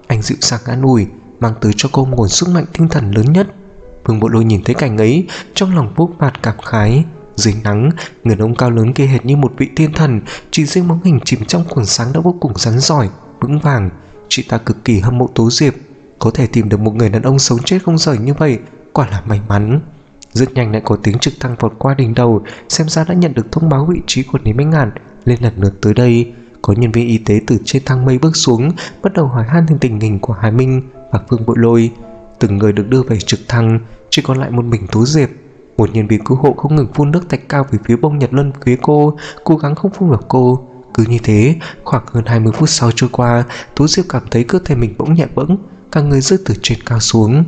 Speaker 1: Anh dịu dàng an ủi, mang tới cho cô nguồn sức mạnh tinh thần lớn nhất. Vương Bộ Lôi nhìn thấy cảnh ấy, trong lòng bốc bạt cảm khái. Dưới nắng, người đàn ông cao lớn kia hệt như một vị thiên thần, chỉ riêng bóng hình chìm trong quần sáng đã vô cùng rắn giỏi, vững vàng. Chị ta cực kỳ hâm mộ Tố Diệp, có thể tìm được một người đàn ông sống chết không rời như vậy, quả là may mắn. Rất nhanh lại có tiếng trực thăng vọt qua đỉnh đầu, xem ra đã nhận được thông báo vị trí của Lý Minh Ngạn lên lần lượt tới đây. Có nhân viên y tế từ trên thang mây bước xuống, bắt đầu hỏi han tình hình của Hải Minh và Vương Bội Lôi. Từng người được đưa về trực thăng, chỉ còn lại một mình Tố Diệp. Một nhân viên cứu hộ không ngừng phun nước thạch cao về phía bông Nhật Luân phía cô, cố gắng không phun vào cô. Cứ như thế, khoảng hơn 20 phút sau trôi qua, Tố Diệp cảm thấy cơ thể mình bỗng nhẹ bẫng, cả người rơi từ trên cao xuống.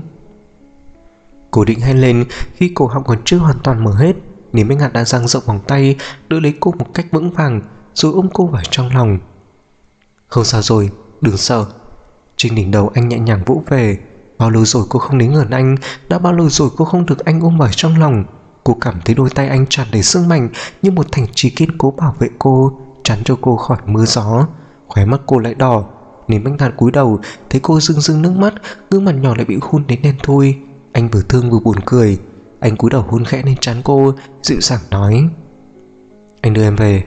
Speaker 1: Cô định hét lên, khi cổ họng còn chưa hoàn toàn mở hết, Lý Minh Ngạn đã dang rộng vòng tay đỡ lấy cô một cách vững vàng, rồi ôm cô vào trong lòng. Không sao rồi, đừng sợ. Trên đỉnh đầu anh nhẹ nhàng vỗ về. Bao lâu rồi cô không đến gần anh, đã bao lâu rồi cô không được anh ôm vào trong lòng. Cô cảm thấy đôi tay anh tràn đầy sức mạnh, như một thành trì kiên cố bảo vệ cô, chắn cho cô khỏi mưa gió. Khóe mắt cô lại đỏ. Lý Minh Ngạn cúi đầu, thấy cô rưng rưng nước mắt, gương mặt nhỏ lại bị hôn đến đen thui. Anh vừa thương vừa buồn cười. Anh cúi đầu hôn khẽ lên trán cô, dịu dàng nói: Anh đưa em về.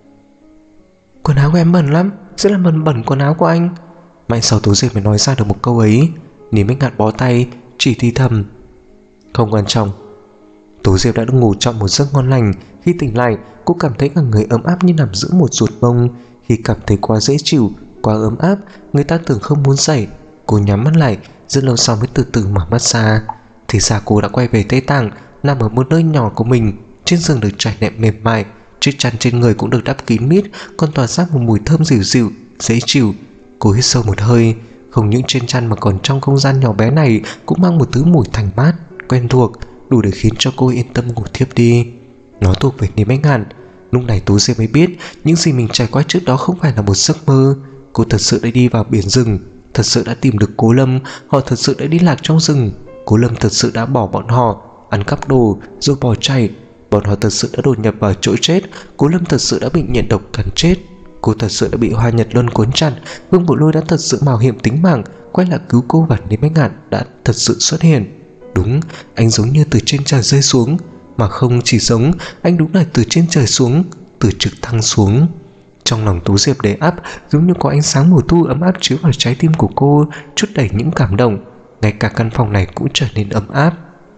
Speaker 1: Quần áo của em bẩn lắm, sẽ làm bẩn quần áo của anh. Mãi sau Tố Diệp mới nói ra được một câu ấy. Lý Minh Ngạn bó tay, chỉ thì thầm: Không quan trọng. Tố Diệp đã ngủ trong một giấc ngon lành. Khi tỉnh lại, cô cảm thấy cả người ấm áp như nằm giữa một ruột bông. Khi cảm thấy quá dễ chịu, quá ấm áp, người ta tưởng không muốn dậy. Cô nhắm mắt lại, rất lâu sau mới từ từ mở mắt ra. Thì ra cô đã quay về Tây Tạng, nằm ở một nơi nhỏ của mình. Trên giường được trải nệm mềm mại, chiếc chăn trên người cũng được đắp kín mít, còn tỏa ra một mùi thơm dịu dịu, dễ chịu. Cô hít sâu một hơi. Không những trên chăn mà còn trong không gian nhỏ bé này cũng mang một thứ mùi thanh mát, quen thuộc, đủ để khiến cho cô yên tâm ngủ thiếp đi. Nó thuộc về Lý Minh Ngạn. Lúc này Tố Diệp mới biết những gì mình trải qua trước đó không phải là một giấc mơ. Cô thật sự đã đi vào biển rừng, thật sự đã tìm được Cố Lâm. Họ thật sự đã đi lạc trong rừng. Cố Lâm thật sự đã bỏ bọn họ, ăn cắp đồ rồi bỏ chạy. Bọn họ thật sự đã đột nhập vào chỗ chết. Cố Lâm thật sự đã bị nghiện độc cắn chết. Cô thật sự đã bị Hoa Nhật Luân cuốn chặt. Vương Bộ Lôi đã thật sự mạo hiểm tính mạng quay lại cứu cô, và Lý Minh Ngạn đã thật sự xuất hiện. Đúng, anh giống như từ trên trời rơi xuống. Mà không chỉ giống, anh đúng là từ trên trời xuống, từ trực thăng xuống. Trong lòng Tố Diệp đầy ắp, giống như có ánh sáng mùa thu ấm áp chiếu vào trái tim của cô, chút đẩy những cảm động. Ngay cả căn phòng này cũng trở nên ấm áp.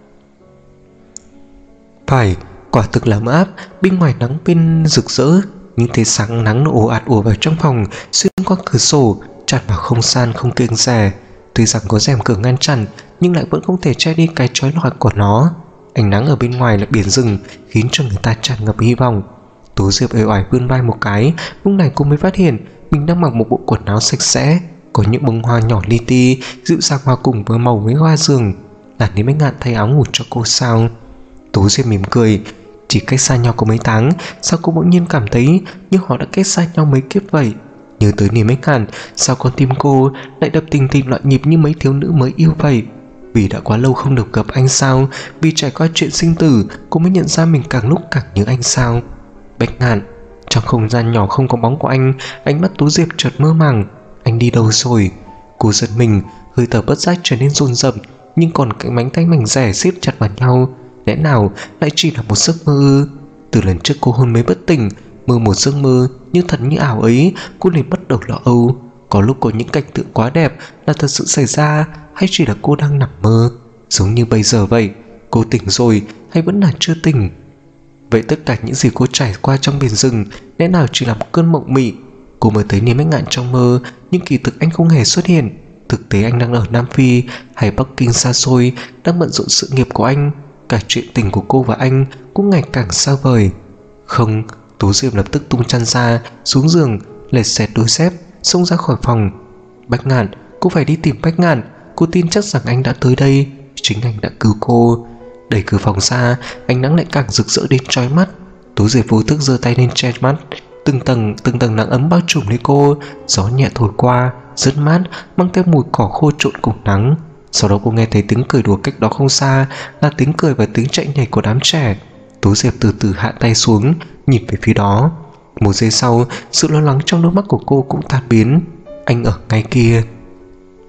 Speaker 1: Phải, quả thực là ấm áp. Bên ngoài nắng bên rực rỡ, những tia sáng nắng ồ ạt ùa vào trong phòng, xuyên qua cửa sổ, tràn vào không gian không kiêng dè. Tuy rằng có rèm cửa ngăn chặn, nhưng lại vẫn không thể che đi cái chói lọi của nó. Ánh nắng ở bên ngoài là biển rừng, khiến cho người ta tràn ngập hy vọng. Tố Diệp uể oải vươn vai một cái. Lúc này cô mới phát hiện mình đang mặc một bộ quần áo sạch sẽ, có những bông hoa nhỏ li ti dịu dàng hòa cùng với màu với hoa giường. Là Lý Minh Ngạn thay áo ngủ cho cô sao? Tố Diệp mỉm cười. Chỉ cách xa nhau có mấy tháng, sao cô bỗng nhiên cảm thấy như họ đã cách xa nhau mấy kiếp vậy? Nhớ tới Lý Minh Ngạn, sao con tim cô lại đập thình thịch loạn nhịp như mấy thiếu nữ mới yêu vậy? Vì đã quá lâu không được gặp anh sao? Vì trải qua chuyện sinh tử, cô mới nhận ra mình càng lúc càng nhớ anh sao? Bạch Ngạn. Trong không gian nhỏ không có bóng của anh, ánh mắt Tố Diệp chợt mơ màng. Anh đi đâu rồi? Cô giật mình, hơi thở bất giác trở nên dồn dập, nhưng còn cái mảnh tay mảnh rẻ siết chặt vào nhau. Lẽ nào lại chỉ là một giấc mơ ư? Từ lần trước cô hôn mê bất tỉnh, mơ một giấc mơ như thật như ảo ấy, cô liền bắt đầu lo âu. Có lúc có những cảnh tượng quá đẹp là thật sự xảy ra, hay chỉ là cô đang nằm mơ? Giống như bây giờ vậy, cô tỉnh rồi hay vẫn là chưa tỉnh? Vậy tất cả những gì cô trải qua trong biển rừng, lẽ nào chỉ là một cơn mộng mị? Cô mới thấy Lý Minh Ngạn trong mơ, nhưng kỳ thực anh không hề xuất hiện. Thực tế anh đang ở Nam Phi hay Bắc Kinh xa xôi, đang bận rộn sự nghiệp của anh. Cả chuyện tình của cô và anh cũng ngày càng xa vời. Không, Tố Diệp lập tức tung chăn ra, xuống giường, lệch xẹt đôi dép, xông ra khỏi phòng. Bạch Ngạn, cô phải đi tìm Bạch Ngạn. Cô tin chắc rằng anh đã tới đây, chính anh đã cứu cô. Đẩy cửa phòng ra, ánh nắng lại càng rực rỡ đến chói mắt. Tố Diệp vô thức giơ tay lên che mắt. Từng tầng nắng ấm bao trùm lấy cô. Gió nhẹ thổi qua, rất mát, mang theo mùi cỏ khô trộn cùng nắng. Sau đó cô nghe thấy tiếng cười đùa cách đó không xa, là tiếng cười và tiếng chạy nhảy của đám trẻ. Tố Diệp từ từ hạ tay xuống, nhìn về phía đó. Một giây sau, sự lo lắng trong đôi mắt của cô cũng tan biến. Anh ở ngay kia.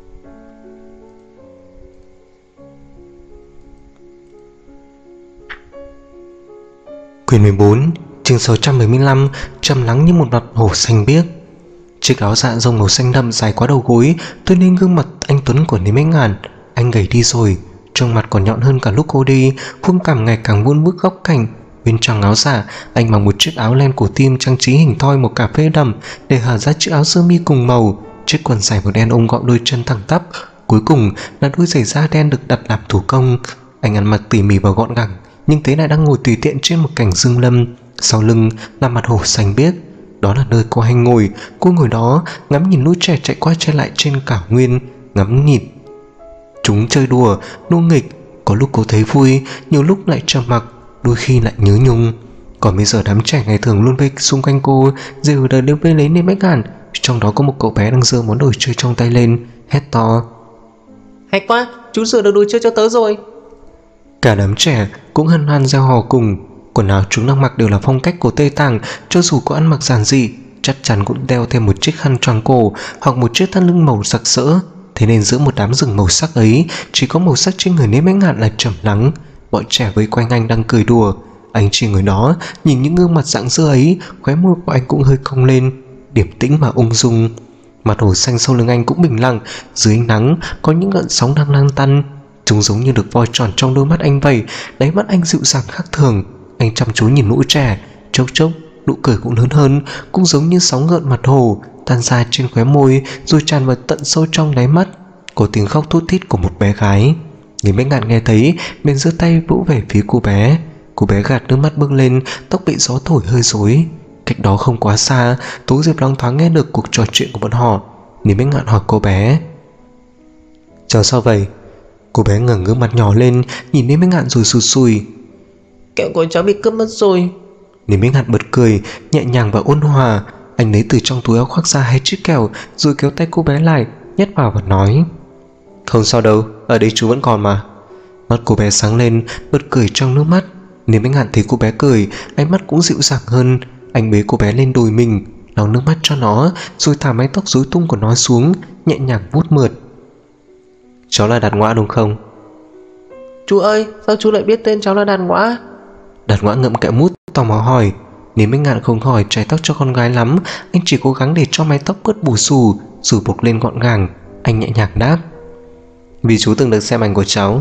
Speaker 1: Quyển 14, chương 675, trầm lắng như một mặt hồ xanh biếc. Chiếc áo dạ rông màu xanh đậm dài quá đầu gối tôn lên gương mặt anh tuấn của Lý Mấy Ngàn. Anh gầy đi rồi, trông mặt còn nhọn hơn cả lúc cô đi, khuôn cằm ngày càng vuông vức góc cạnh. Bên trong áo dạ, anh mặc một chiếc áo len cổ tim trang trí hình thoi màu cà phê đậm để hở ra chiếc áo sơ mi cùng màu, chiếc quần dài màu đen ôm gọn đôi chân thẳng tắp. Cuối cùng là đôi giày da đen được đặt làm thủ công. Anh ăn mặc tỉ mỉ và gọn gàng, nhưng thế lại đang ngồi tùy tiện trên một cành dương lâm. Sau lưng là mặt hồ xanh biếc. Đó là nơi cô hay ngồi. Cô ngồi đó ngắm nhìn lũ trẻ chạy qua chạy lại trên Cảo Nguyên, ngắm nhìn chúng chơi đùa nô nghịch. Có lúc cô thấy vui, nhiều lúc lại trầm mặc, đôi khi lại nhớ nhung. Còn bây giờ đám trẻ ngày thường luôn vây xung quanh cô, rêu đời đều vây lấy Lý Mấy Ngàn. Trong đó có một cậu bé đang giơ món đồ chơi trong tay lên, hét to:
Speaker 2: Hay quá, chú sửa được đồ chơi cho tớ rồi.
Speaker 1: Cả đám trẻ cũng hân hoan reo hò cùng. Quần áo chúng đang mặc đều là phong cách của Tây Tạng, cho dù có ăn mặc giản dị, chắc chắn cũng đeo thêm một chiếc khăn choàng cổ hoặc một chiếc thắt lưng màu sặc sỡ. Thế nên giữa một đám rừng màu sắc ấy, chỉ có màu sắc trên người Lý Mấy Ngạn là trầm lắng. Bọn trẻ vây quanh anh đang cười đùa. Anh chỉ ngồi đó nhìn những gương mặt rạng rỡ ấy, khóe môi của anh cũng hơi cong lên, điềm tĩnh mà ung dung. Mặt hồ xanh sau lưng anh cũng bình lặng, dưới ánh nắng có những gợn sóng đang lan tăn. Chúng giống như được voi tròn trong đôi mắt anh vậy. Đáy mắt anh dịu dàng khác thường. Anh chăm chú nhìn lũ trẻ, chốc chốc nụ cười cũng lớn hơn, cũng giống như sóng gợn mặt hồ tan ra trên khóe môi rồi tràn vào tận sâu trong đáy mắt. Có tiếng khóc thút thít của một bé gái. Lý Mấy Ngạn nghe thấy bèn giơ tay vỗ về phía cô bé. Cô bé gạt nước mắt bước lên, tóc bị gió thổi hơi rối. Cách đó không quá xa, Tố Diệp loáng thoáng nghe được cuộc trò chuyện của bọn họ. Lý Mấy Ngạn hỏi cô bé: Cháu sao vậy? Cô bé ngẩng gương mặt nhỏ lên, nhìn Lý Mấy Ngạn rồi sụt sùi:
Speaker 2: Kẹo của cháu bị cướp mất rồi.
Speaker 1: Lý Mấy Ngạn bật cười, nhẹ nhàng và ôn hòa. Anh lấy từ trong túi áo khoác ra 2 chiếc kẹo, rồi kéo tay cô bé lại, nhét vào và nói: Không sao đâu, ở đây chú vẫn còn mà. Mắt cô bé sáng lên, bật cười trong nước mắt. Lý Mấy Ngạn thấy cô bé cười, ánh mắt cũng dịu dàng hơn. Anh bế cô bé lên đùi mình, lau nước mắt cho nó, rồi thả mái tóc rối tung của nó xuống, nhẹ nhàng vuốt mượt. Cháu là Đạt Ngoã đúng không?
Speaker 2: Chú ơi, sao chú lại biết tên cháu là Đạt Ngoã?
Speaker 1: Đạt Ngoã ngậm kẹo mút tò mò hỏi. Lý Mấy Ngạn không hỏi chải tóc cho con gái lắm, anh chỉ cố gắng để cho mái tóc bớt bù xù, rồi buộc lên gọn gàng. Anh nhẹ nhàng đáp: Vì chú từng được xem ảnh của cháu.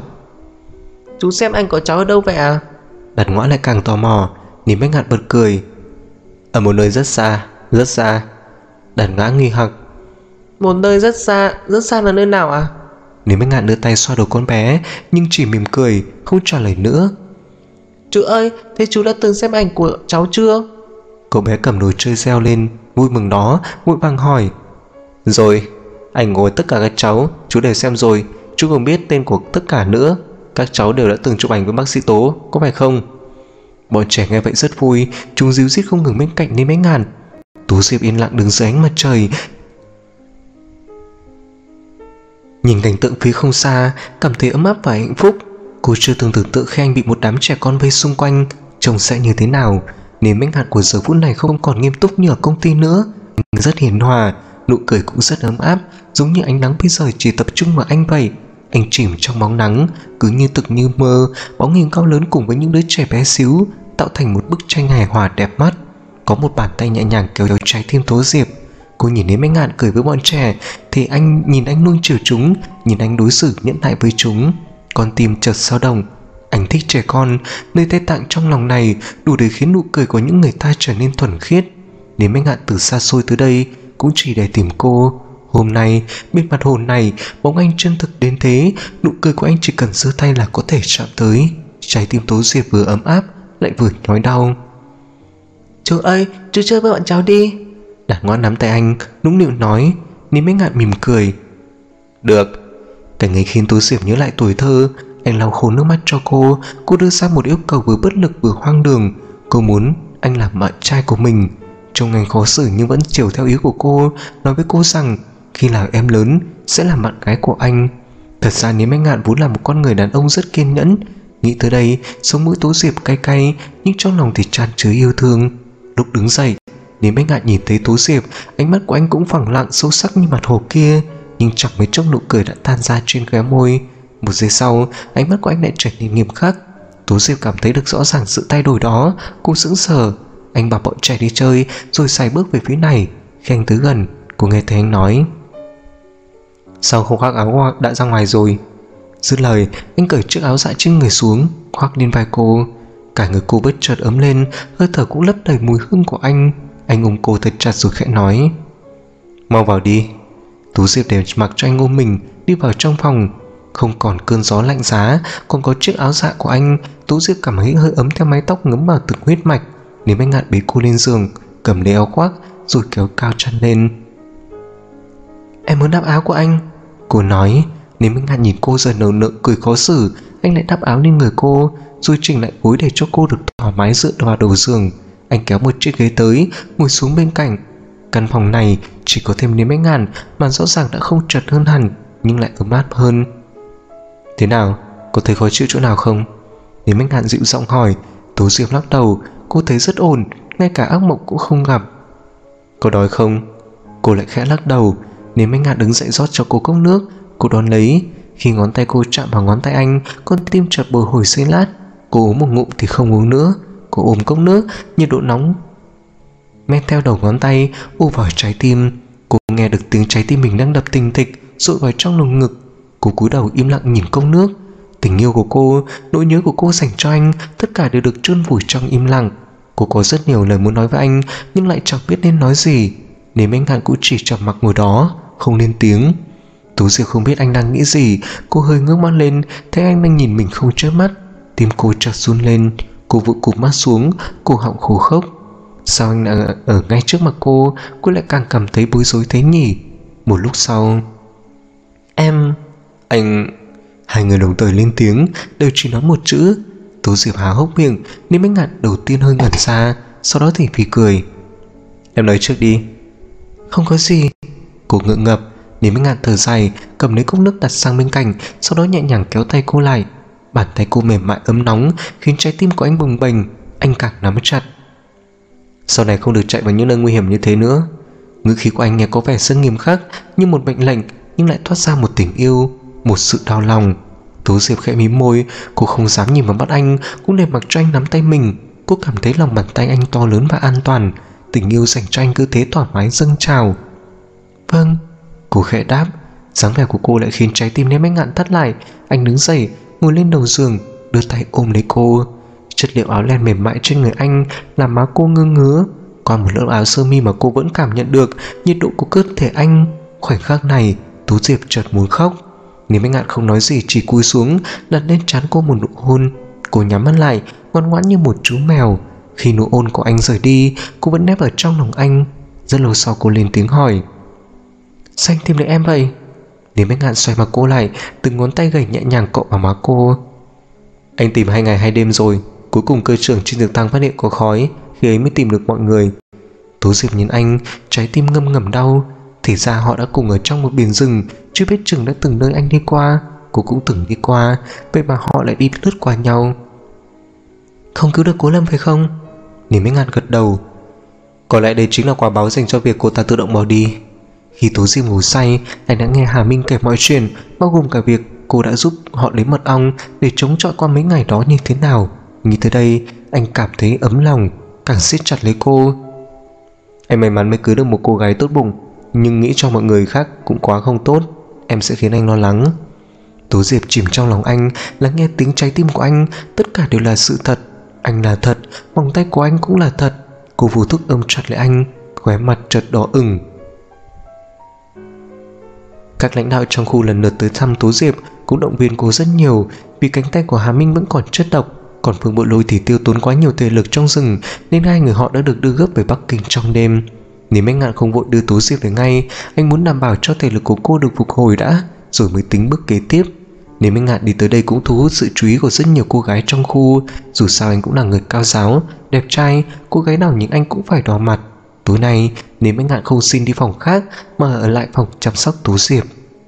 Speaker 2: Chú xem ảnh của cháu ở đâu vậy à?
Speaker 1: Đạt Ngoã lại càng tò mò. Lý Mấy Ngạn bật cười: Ở một nơi rất xa, rất xa. Đạt Ngoã nghi hoặc:
Speaker 2: Một nơi rất xa là nơi nào à?
Speaker 1: Lý Mấy Ngạn đưa tay xoa đầu con bé, nhưng chỉ mỉm cười, không trả lời nữa.
Speaker 2: Chú ơi, thế chú đã từng xem ảnh của cháu chưa?
Speaker 1: Cậu bé cầm đồ chơi reo lên, vui mừng đó, vội vàng hỏi: Rồi, ảnh của tất cả các cháu chú đều xem rồi. Chú còn biết tên của tất cả nữa. Các cháu đều đã từng chụp ảnh với bác sĩ Tố, có phải không? Bọn trẻ nghe vậy rất vui, chúng ríu rít không ngừng bên cạnh Lý Mấy Ngạn. Tú Diệp yên lặng đứng dưới ánh mặt trời, nhìn cảnh tượng phía không xa, cảm thấy ấm áp và hạnh phúc. Cô chưa từng tưởng tượng khi anh bị một đám trẻ con vây xung quanh, trông sẽ như thế nào. Nên Mấy Ngạn của giờ phút này không còn nghiêm túc như ở công ty nữa. Anh rất hiền hòa, nụ cười cũng rất ấm áp, giống như ánh nắng bây giờ chỉ tập trung vào anh vậy. Anh chìm trong bóng nắng, cứ như thực như mơ. Bóng hình cao lớn cùng với những đứa trẻ bé xíu tạo thành một bức tranh hài hòa đẹp mắt. Có một bàn tay nhẹ nhàng kéo trái tim Tố Diệp. Cô nhìn đến Mấy Ngạn cười với bọn trẻ, thì anh nhìn anh nuông chiều chúng, nhìn anh đối xử nhẫn nại với chúng. Con tim chợt dao động. Anh thích trẻ con, nơi Tây Tạng trong lòng này đủ để khiến nụ cười của những người ta trở nên thuần khiết. Đến Mấy Ngạn từ xa xôi tới đây cũng chỉ để tìm cô. Hôm nay bên mặt hồ này, bóng anh chân thực đến thế, nụ cười của anh chỉ cần giơ tay là có thể chạm tới. Trái tim Tố Diệp vừa ấm áp lại vừa nhói đau.
Speaker 2: Chú ơi, chú chơi với bọn cháu đi.
Speaker 1: Đạt Ngoã nắm tay anh, nũng nịu nói. Lý Mấy Ngạn mỉm cười: Được. Cảnh ấy khiến Tố Diệp nhớ lại tuổi thơ. Anh lau khô nước mắt cho cô. Cô đưa ra một yêu cầu vừa bất lực vừa hoang đường. Cô muốn anh làm bạn trai của mình. Trông anh khó xử nhưng vẫn chiều theo ý của cô, nói với cô rằng khi nào em lớn sẽ làm bạn gái của anh. Thật ra Lý Mấy Ngạn vốn là một con người đàn ông rất kiên nhẫn. Nghĩ tới đây, sống mũi Tố Diệp cay cay, nhưng trong lòng thì tràn trứa yêu thương. Lúc đứng dậy, Lý Mấy Ngạn nhìn thấy Tố Diệp, ánh mắt của anh cũng phẳng lặng sâu sắc như mặt hồ kia, nhưng chẳng mấy chốc nụ cười đã tan ra trên khóe môi. Một giây sau, ánh mắt của anh lại trở nên nghiêm khắc. Tố Diệp cảm thấy được rõ ràng sự thay đổi đó. Cô sững sờ. Anh bảo bọn trẻ đi chơi rồi sải bước về phía này. Khi anh tới gần, cô nghe thấy anh nói: "Sao không khoác áo đã ra ngoài rồi?" Dứt lời, anh cởi chiếc áo dạ trên người xuống, khoác lên vai cô. Cả người cô bất chợt ấm lên, hơi thở cũng lấp đầy mùi hương của anh. Anh ôm cô thật chặt rồi khẽ nói: "Mau vào đi." Tú Diệp để mặc cho anh ôm mình đi vào trong phòng. Không còn cơn gió lạnh giá, còn có chiếc áo dạ của anh. Tú Diệp cảm thấy hơi ấm theo mái tóc ngấm vào từng huyết mạch. Nếu anh Ngạn bế cô lên giường, cầm lấy áo khoác rồi kéo cao chân lên. "Em muốn đắp áo của anh," cô nói. Nếu anh Ngạn nhìn cô giờ nở nụ cười khó xử, anh lại đắp áo lên người cô rồi chỉnh lại gối để cho cô được thoải mái dựa vào đầu giường. Anh kéo một chiếc ghế tới, ngồi xuống bên cạnh. Căn phòng này chỉ có thêm nếm bánh ngàn mà rõ ràng đã không chật hơn hẳn, nhưng lại ấm áp hơn. "Thế nào, có thấy khó chịu chỗ nào không?" Nếm bánh ngàn dịu giọng hỏi. Tố Diệp lắc đầu. Cô thấy rất ổn, ngay cả ác mộng cũng không gặp. "Có đói không?" Cô lại khẽ lắc đầu. Nếm bánh ngàn đứng dậy rót cho cô cốc nước. Cô đón lấy. Khi ngón tay cô chạm vào ngón tay anh, con tim chợt bồi hồi giây lát. Cô uống một ngụm thì không uống nữa. Cô ôm cốc nước, nhiệt độ nóng men theo đầu ngón tay u vào trái tim. Cô nghe được tiếng trái tim mình đang đập thình thịch dội vào trong lồng ngực. Cô cúi đầu im lặng nhìn cốc nước. Tình yêu của cô, nỗi nhớ của cô dành cho anh, tất cả đều được chôn vùi trong im lặng. Cô có rất nhiều lời muốn nói với anh, nhưng lại chẳng biết nên nói gì. Nên anh Ngạn cũng chỉ trầm mặc ngồi đó, không lên tiếng. Tú Diệp không biết anh đang nghĩ gì. Cô hơi ngước mắt lên, thấy anh đang nhìn mình không chớp mắt. Tim cô chợt run lên. Cô vội cụp mắt xuống, cổ họng khô khốc. Sao anh đang ở ngay trước mặt cô lại càng cảm thấy bối rối thế nhỉ? Một lúc sau: Anh... Hai người đồng thời lên tiếng, đều chỉ nói một chữ. Tú Diệp há hốc miệng, nên Bách Ngạn đầu tiên hơi ngẩn ra, sau đó thì phì cười. "Em nói trước đi." "Không có gì." Cô ngượng ngập. Nên Bách Ngạn thở dài, cầm lấy cốc nước đặt sang bên cạnh, sau đó nhẹ nhàng kéo tay cô lại. Bàn tay cô mềm mại ấm nóng, khiến trái tim của anh bồng bềnh. Anh càng nắm chặt. "Sau này không được chạy vào những nơi nguy hiểm như thế nữa." Ngữ khí của anh nghe có vẻ rất nghiêm khắc, như một mệnh lệnh, nhưng lại thoát ra một tình yêu, một sự đau lòng. Tú Diệp khẽ mím môi. Cô không dám nhìn vào mắt anh, cũng để mặc cho anh nắm tay mình. Cô cảm thấy lòng bàn tay anh to lớn và an toàn. Tình yêu dành cho anh cứ thế thoải mái dâng trào. "Vâng," cô khẽ đáp. Dáng vẻ của cô lại khiến trái tim Ném Bách Ngạn thắt lại. Anh đứng dậy, ngồi lên đầu giường, đưa tay ôm lấy cô. Chất liệu áo len mềm mại trên người anh làm má cô ngứa ngứa. Qua một lớp áo sơ mi mà cô vẫn cảm nhận được nhiệt độ của cơ thể anh. Khoảnh khắc này, Tú Diệp chợt muốn khóc. Ném Bách Ngạn không nói gì, chỉ cúi xuống đặt lên trán cô một nụ hôn. Cô nhắm mắt lại, ngoan ngoãn như một chú mèo. Khi nụ hôn của anh rời đi, cô vẫn nép ở trong lòng anh. Rất lâu sau cô lên tiếng hỏi: "Sao anh tìm được em vậy?" Ném Bách Ngạn xoay mặt cô lại, từng ngón tay gầy nhẹ nhàng cọ vào má cô. "Anh tìm 2 ngày 2 đêm rồi. Cuối cùng cơ trưởng trên trực thăng phát hiện có khói, khi ấy mới tìm được mọi người." Tú Diệp nhìn anh, trái tim ngâm ngầm đau. Thì ra họ đã cùng ở trong một biển rừng, chưa biết chừng đã từng nơi anh đi qua, cô cũng từng đi qua, vậy mà họ lại đi lướt qua nhau. "Không cứu được Cố Lâm phải không?" Ném Bách Ngạn gật đầu. "Có lẽ đây chính là quả báo dành cho việc cô ta tự động bỏ đi." Khi Tú Diệp ngủ say, anh đã nghe Hà Minh kể mọi chuyện, bao gồm cả việc cô đã giúp họ lấy mật ong để chống chọi qua mấy ngày đó như thế nào. Nghĩ tới đây, anh cảm thấy ấm lòng, càng siết chặt lấy cô. "Em may mắn mới cưới được một cô gái tốt bụng, nhưng nghĩ cho mọi người khác cũng quá không tốt. Em sẽ khiến anh lo lắng." Tú Diệp chìm trong lòng anh, lắng nghe tiếng trái tim của anh. Tất cả đều là sự thật. Anh là thật, vòng tay của anh cũng là thật. Cô vô thức ôm chặt lấy anh, khóe mặt chợt đỏ ửng. Các lãnh đạo trong khu lần lượt tới thăm Tú Diệp, cũng động viên cô rất nhiều, vì cánh tay của Hà Minh vẫn còn chất độc, còn Phương Bội Lôi thì tiêu tốn quá nhiều thể lực trong rừng, nên hai người họ đã được đưa gấp về Bắc Kinh trong đêm. Nếu Bách Ngạn không vội đưa Tú Diệp về ngay, anh muốn đảm bảo cho thể lực của cô được phục hồi đã, rồi mới tính bước kế tiếp. Nếu Bách Ngạn đi tới đây cũng thu hút sự chú ý của rất nhiều cô gái trong khu. Dù sao anh cũng là người cao giáo, đẹp trai, cô gái nào nhìn anh cũng phải đỏ mặt. Tối nay, nếu Bách Ngạn không xin đi phòng khác mà ở lại phòng chăm sóc Tú Diệp.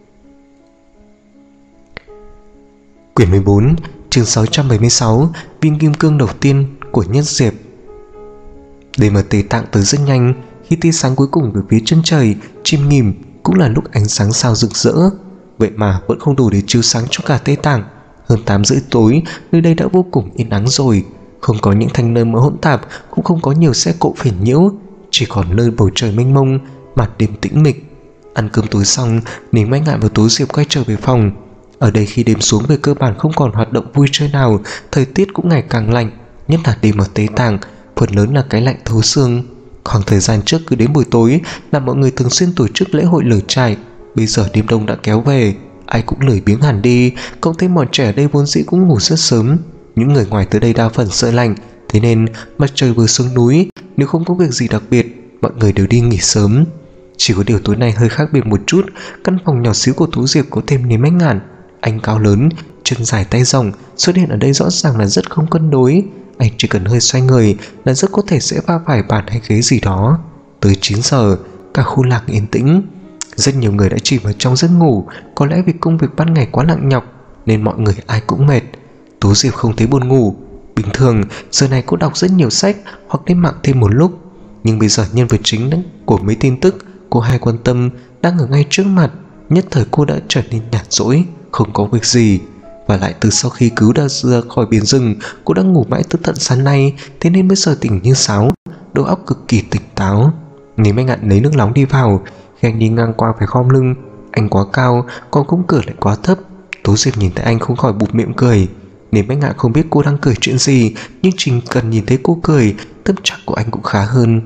Speaker 1: Quyển 14, chương 676, viên kim cương đầu tiên của Nhất Diệp. Đêm ở Tây Tạng tới rất nhanh. Khi tia sáng cuối cùng về phía chân trời chìm nghỉm, cũng là lúc ánh sáng sao rực rỡ. Vậy mà vẫn không đủ để chiếu sáng cho cả Tây Tạng. Hơn 8 rưỡi tối, nơi đây đã vô cùng yên ắng rồi. Không có những thanh nơi mỡ hỗn tạp, cũng không có nhiều xe cộ phiền nhiễu, chỉ còn nơi bầu trời mênh mông, màn đêm tĩnh mịch. Ăn cơm tối xong, Ninh Bách Ngạn và Tố Diệp quay trở về phòng. Ở đây khi đêm xuống về cơ bản không còn hoạt động vui chơi nào, thời tiết cũng ngày càng lạnh, nhất là đêm ở Tế Tàng, phần lớn là cái lạnh thấu xương. Khoảng thời gian trước cứ đến buổi tối là mọi người thường xuyên tổ chức lễ hội lửa trại. Bây giờ đêm đông đã kéo về, ai cũng lười biếng hẳn đi, cộng thêm bọn trẻ ở đây vốn dĩ cũng ngủ rất sớm. Những người ngoài tới đây đa phần sợ lạnh, thế nên mặt trời vừa xuống núi, nếu không có việc gì đặc biệt, mọi người đều đi nghỉ sớm. Chỉ có điều tối nay hơi khác biệt một chút, căn phòng nhỏ xíu của Tú Diệp có thêm Ninh Bách Ngạn. Anh cao lớn, chân dài tay rộng, xuất hiện ở đây rõ ràng là rất không cân đối. Anh chỉ cần hơi xoay người là rất có thể sẽ va phải bàn hay ghế gì đó. Tới 9 giờ, cả khu làng yên tĩnh. Rất nhiều người đã chìm vào trong giấc ngủ, có lẽ vì công việc ban ngày quá nặng nhọc nên mọi người ai cũng mệt. Tú Diệp không thấy buồn ngủ. Bình thường giờ này cô đọc rất nhiều sách hoặc lên mạng thêm một lúc, nhưng bây giờ nhân vật chính của mấy tin tức cô hay quan tâm đang ở ngay trước mặt. Nhất thời cô đã trở nên nhàn rỗi, không có việc gì. Và lại từ sau khi cứu đã ra khỏi biển rừng, cô đã ngủ mãi tới tận sáng nay, thế nên bây giờ tỉnh như sáo, đầu óc cực kỳ tỉnh táo. Ninh Bách Ngạn lấy nước nóng đi vào. Khi anh đi ngang qua phải khom lưng, anh quá cao, còn khung cửa lại quá thấp. Tố Diệp nhìn thấy anh không khỏi bụp miệng cười. Ninh Bách Ngạn không biết cô đang cười chuyện gì, nhưng chỉ cần nhìn thấy cô cười, tâm trạng của anh cũng khá hơn.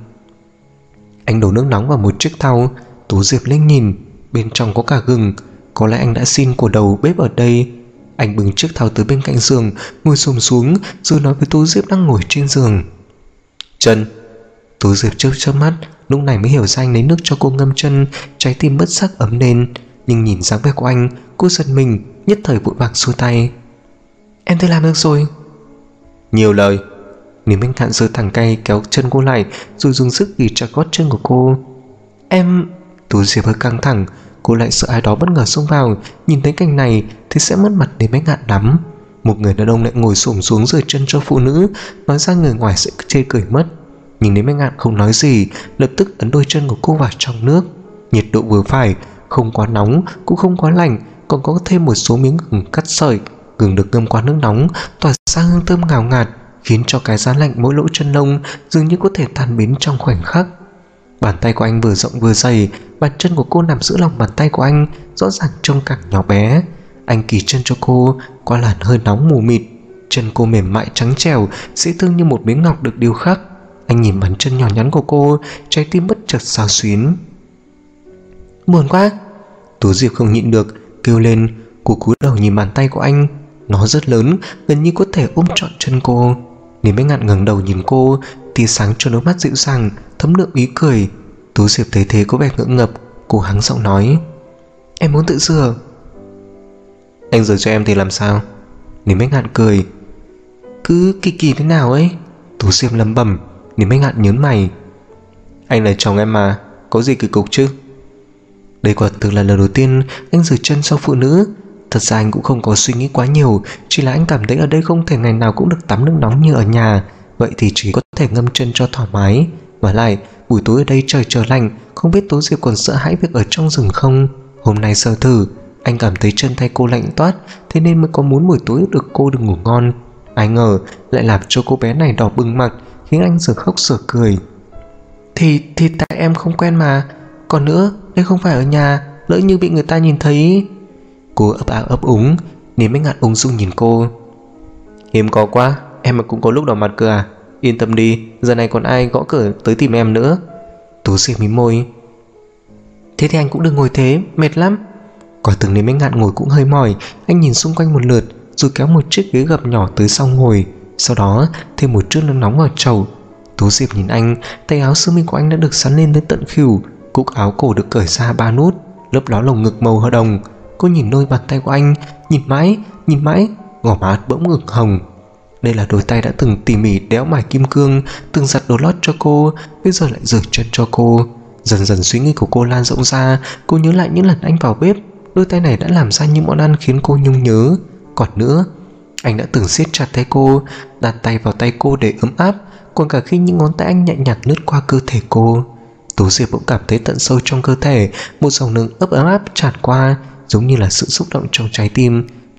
Speaker 1: Anh đổ nước nóng vào một chiếc thau. Tố Diệp lên nhìn, bên trong có cả gừng. Có lẽ anh đã xin của đầu bếp ở đây. Anh bưng chiếc thau tới bên cạnh giường, ngồi xổm xuống rồi nói với Tố Diệp đang ngồi trên giường.
Speaker 2: Chân.
Speaker 1: Tố Diệp chớp mắt, lúc này mới hiểu ra anh lấy nước cho cô ngâm chân. Trái tim bất giác ấm lên, nhưng nhìn dáng vẻ của anh, cô giật mình, nhất thời vội vàng xua tay. Em tự làm được rồi.
Speaker 2: Nhiều lời.
Speaker 1: Ninh Bách Ngạn giơ thẳng tay kéo chân cô lại, rồi dùng sức ghì chặt gót chân của cô. Em... Tố Diệp hơi căng thẳng, cô lại sợ ai đó bất ngờ xông vào. Nhìn thấy cảnh này thì sẽ mất mặt Ninh Bách Ngạn lắm. Một người đàn ông lại ngồi xổm xuống rửa chân cho phụ nữ, nói ra người ngoài sẽ chê cười mất. Nhưng Ninh Bách Ngạn không nói gì, lập tức ấn đôi chân của cô vào trong nước. Nhiệt độ vừa phải, không quá nóng cũng không quá lạnh, còn có thêm một số miếng gừng cắt sợi. Gừng được ngâm qua nước nóng, tỏa ra hương thơm ngào ngạt, khiến cho cái giá lạnh mỗi lỗ chân lông dường như có thể tan biến trong khoảnh khắc. Bàn tay của anh vừa rộng vừa dày, bàn chân của cô nằm giữa lòng bàn tay của anh, rõ ràng trông càng nhỏ bé. Anh kì chân cho cô qua làn hơi nóng mù mịt. Chân cô mềm mại trắng trẻo, dễ thương như một miếng ngọc được điêu khắc. Anh nhìn bàn chân nhỏ nhắn của cô, trái tim bất chợt xao xuyến. Buồn quá. Tú Diệp không nhịn được, kêu lên. Cô cúi đầu nhìn bàn tay của anh. Nó rất lớn, gần như có thể ôm trọn chân cô. Ninh Bách Ngạn ngẩng đầu nhìn cô, tia sáng cho đôi mắt dịu dàng thấm đượm ý cười. Tú Diệp thấy thế có vẻ ngượng ngập, cô hắng giọng nói. Em muốn tự rửa.
Speaker 2: Anh rửa cho em thì làm sao?
Speaker 1: Ninh Bách Ngạn cười. Cứ kỳ kỳ thế nào ấy. Tú Diệp lẩm bẩm. Ninh Bách Ngạn nhớn mày.
Speaker 2: Anh là chồng em mà, có gì kỳ cục chứ?
Speaker 1: Đây quả thực là lần đầu tiên anh rửa chân cho phụ nữ. Thật ra anh cũng không có suy nghĩ quá nhiều, chỉ là anh cảm thấy ở đây không thể ngày nào cũng được tắm nước nóng như ở nhà. Vậy thì chỉ có thể ngâm chân cho thoải mái. Và lại buổi tối ở đây trời trở lạnh, không biết Tố Diệp còn sợ hãi việc ở trong rừng không. Hôm nay sơ thử, anh cảm thấy chân tay cô lạnh toát, thế nên mới có muốn buổi tối được cô được ngủ ngon. Ai ngờ lại làm cho cô bé này đỏ bừng mặt, khiến anh giờ khóc giờ cười. Thì tại em không quen mà. Còn nữa, đây không phải ở nhà, lỡ như bị người ta nhìn thấy. Cô ấp áo ấp úng. Ninh Bách Ngạn ung dung nhìn cô.
Speaker 2: Hiếm có quá, em mà cũng có lúc đỏ mặt cơ à? Yên tâm đi, giờ này còn ai gõ cửa tới tìm em nữa.
Speaker 1: Tú Diệp mím môi. Thế thì anh cũng đừng ngồi thế, mệt lắm. Quả thực Ninh Bách Ngạn ngồi cũng hơi mỏi. Anh nhìn xung quanh một lượt, rồi kéo một chiếc ghế gập nhỏ tới sau ngồi. Sau đó thêm một chút nước nóng vào chậu. Tú Diệp nhìn anh, tay áo sơ mi của anh đã được sắn lên tới tận khuỷu. Cúc áo cổ được cởi ra 3 nút, lấp ló lồng ngực màu hơ đồng. Cô nhìn đôi bàn tay của anh, nhìn mãi, gò má bỗng ửng hồng. Đây là đôi tay đã từng tỉ mỉ đẽo mài kim cương, từng giặt đồ lót cho cô, bây giờ lại rửa chân cho cô. Dần dần suy nghĩ của cô lan rộng ra. Cô nhớ lại những lần anh vào bếp, đôi tay này đã làm ra những món ăn khiến cô nhung nhớ. Còn nữa, anh đã từng siết chặt tay cô, đặt tay vào tay cô để ấm áp. Còn cả khi những ngón tay anh nhẹ nhàng lướt qua cơ thể cô, Tú Diệp bỗng cảm thấy tận sâu trong cơ thể một dòng nước ấm áp tràn qua, giống như là sự xúc động trong trái tim,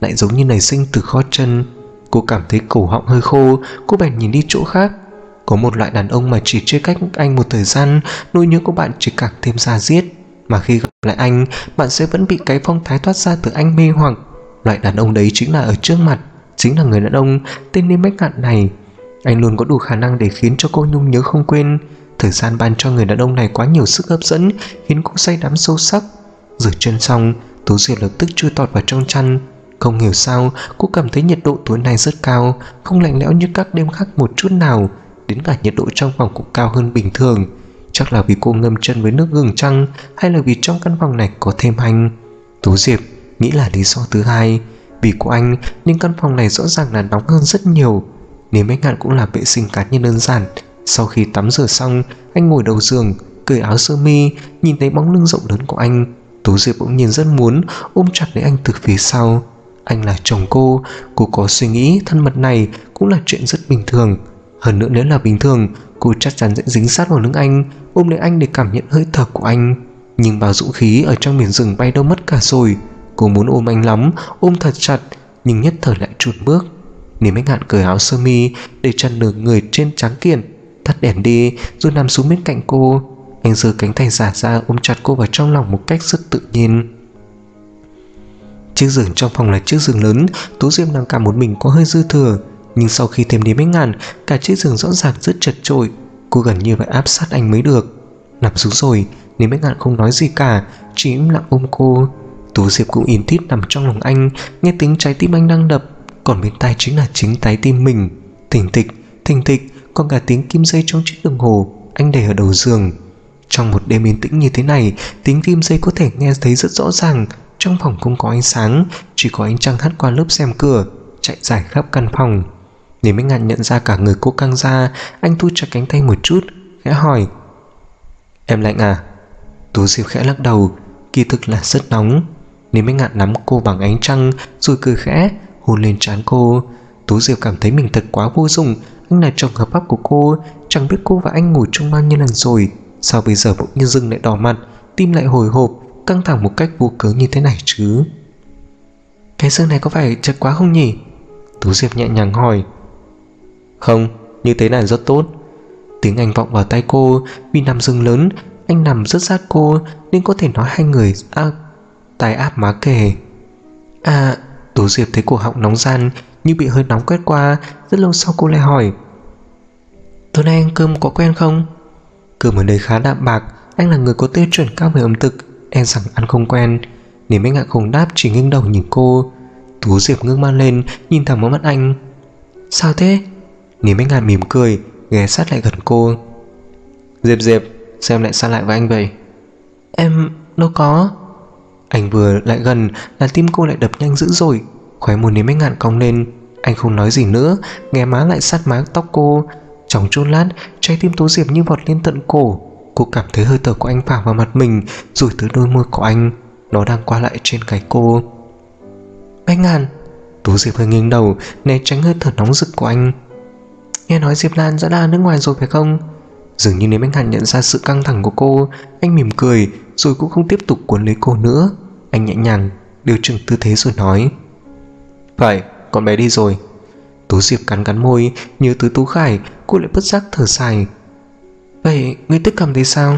Speaker 1: lại giống như nảy sinh từ gót chân. Cô cảm thấy cổ họng hơi khô, cô bèn nhìn đi chỗ khác. Có một loại đàn ông mà chỉ chia cách anh một thời gian, nỗi nhớ của bạn chỉ càng thêm da diết. Mà khi gặp lại anh, bạn sẽ vẫn bị cái phong thái thoát ra từ anh mê hoặc. Loại đàn ông đấy chính là ở trước mặt, chính là người đàn ông tên Niêm Bách Ngạn này. Anh luôn có đủ khả năng để khiến cho cô nhung nhớ không quên. Thời gian ban cho người đàn ông này quá nhiều sức hấp dẫn, khiến cô say đắm sâu sắc. Rửa chân xong, Tố Diệp lập tức chui tọt vào trong chăn. Không hiểu sao, cô cảm thấy nhiệt độ tối nay rất cao, không lạnh lẽo như các đêm khác một chút nào. Đến cả nhiệt độ trong phòng cũng cao hơn bình thường. Chắc là vì cô ngâm chân với nước gừng chăng, hay là vì trong căn phòng này có thêm anh? Tố Diệp nghĩ là lý do thứ hai. Vì của anh nên căn phòng này rõ ràng là nóng hơn rất nhiều. Niêm Bách Ngạn cũng là vệ sinh cá nhân đơn giản. Sau khi tắm rửa xong, anh ngồi đầu giường, cởi áo sơ mi, nhìn thấy bóng lưng rộng lớn của anh. Tố Diệp bỗng nhiên rất muốn ôm chặt lấy anh từ phía sau. Anh là chồng cô có suy nghĩ thân mật này cũng là chuyện rất bình thường. Hơn nữa nếu là bình thường, cô chắc chắn sẽ dính sát vào lưng anh, ôm lấy anh để cảm nhận hơi thở của anh. Nhưng bao dũng khí ở trong biển rừng bay đâu mất cả rồi. Cô muốn ôm anh lắm, ôm thật chặt, nhưng nhất thời lại chùn bước. Niêm Bách Ngạn cởi áo sơ mi để chặn nửa người trên trắng kiện, tắt đèn đi rồi nằm xuống bên cạnh cô. Anh giơ cánh tay giả ra ôm chặt cô vào trong lòng một cách rất tự nhiên. Chiếc giường trong phòng là chiếc giường lớn, Tố Diệp đang cảm một mình có hơi dư thừa. Nhưng sau khi thêm Niêm Bách Ngạn, cả chiếc giường rõ ràng rất chật chội. Cô gần như phải áp sát anh mới được. Nằm xuống rồi, Niêm Bách Ngạn không nói gì cả, chỉ im lặng ôm cô. Tố Diệp cũng im tít nằm trong lòng anh, nghe tiếng trái tim anh đang đập, còn bên tai chính là chính trái tim mình. Thình thịch, còn cả tiếng kim dây trong chiếc đồng hồ anh để ở đầu giường. Trong một đêm yên tĩnh như thế này, tiếng kim dây có thể nghe thấy rất rõ ràng. Trong phòng không có ánh sáng, chỉ có ánh trăng hắt qua lớp rèm cửa, chạy dài khắp căn phòng. Niêm Bách Ngạn nhận ra cả người cô căng ra, anh thu chặt cánh tay một chút, khẽ hỏi: "Em lạnh à?" Tố Diệp khẽ lắc đầu, kỳ thực là rất nóng. Niêm Bách Ngạn nắm cô bằng ánh trăng rồi cười khẽ, hôn lên trán cô. Tố Diệp cảm thấy mình thật quá vô dụng. Anh là chồng hợp pháp của cô, chẳng biết cô và anh ngủ chung bao nhiêu lần rồi, sao bây giờ bỗng nhiên dưng lại đỏ mặt, tim lại hồi hộp, căng thẳng một cách vô cớ như thế này chứ? "Cái giường này có phải chật quá không nhỉ?" Tố Diệp nhẹ nhàng hỏi. "Không, như thế này rất tốt." Tiếng Anh vọng vào tai cô. Vì nằm giường lớn, anh nằm rất sát cô nên có thể nói hai người tai áp má kề. Tố Diệp thấy cổ họng nóng ran như bị hơi nóng quét qua. Rất lâu sau cô lại hỏi: "Tối nay ăn cơm có quen không?" Cơm ở đây khá đạm bạc, anh là người có tiêu chuẩn cao về ẩm thực, em rằng ăn không quen. Niêm Bách Ngạn không đáp, chỉ nghiêng đầu nhìn cô. Tố Diệp ngước mắt lên, nhìn thẳng vào mắt anh. "Sao thế?" Niêm Bách Ngạn mỉm cười, ghé sát lại gần cô. Diệp, sao em lại xa lại với anh vậy?" "Em đâu có." Anh vừa lại gần là tim cô lại đập nhanh dữ rồi. Khóe môi Niêm Bách Ngạn cong lên. Anh không nói gì nữa, ghé má lại sát má tóc cô. Trong chốc lát, trái tim Tố Diệp như vọt lên tận cổ. Cô cảm thấy hơi thở của anh phả vào mặt mình, rồi từ đôi môi của anh, nó đang qua lại trên gáy cô. "Bách Ngạn." Tố Diệp hơi nghiêng đầu, né tránh hơi thở nóng rực của anh. "Nghe nói Diệp Lan đã ra nước ngoài rồi phải không?" Dường như Niêm Bách Ngạn nhận ra sự căng thẳng của cô. Anh mỉm cười, rồi cũng không tiếp tục cuốn lấy cô nữa. Anh nhẹ nhàng điều chỉnh tư thế rồi nói: "Phải, con bé đi rồi." Tố Diệp cắn môi, nhớ tới Tú Khải, cô lại bất giác thở dài. "Vậy ngươi Tức Cầm thì sao?"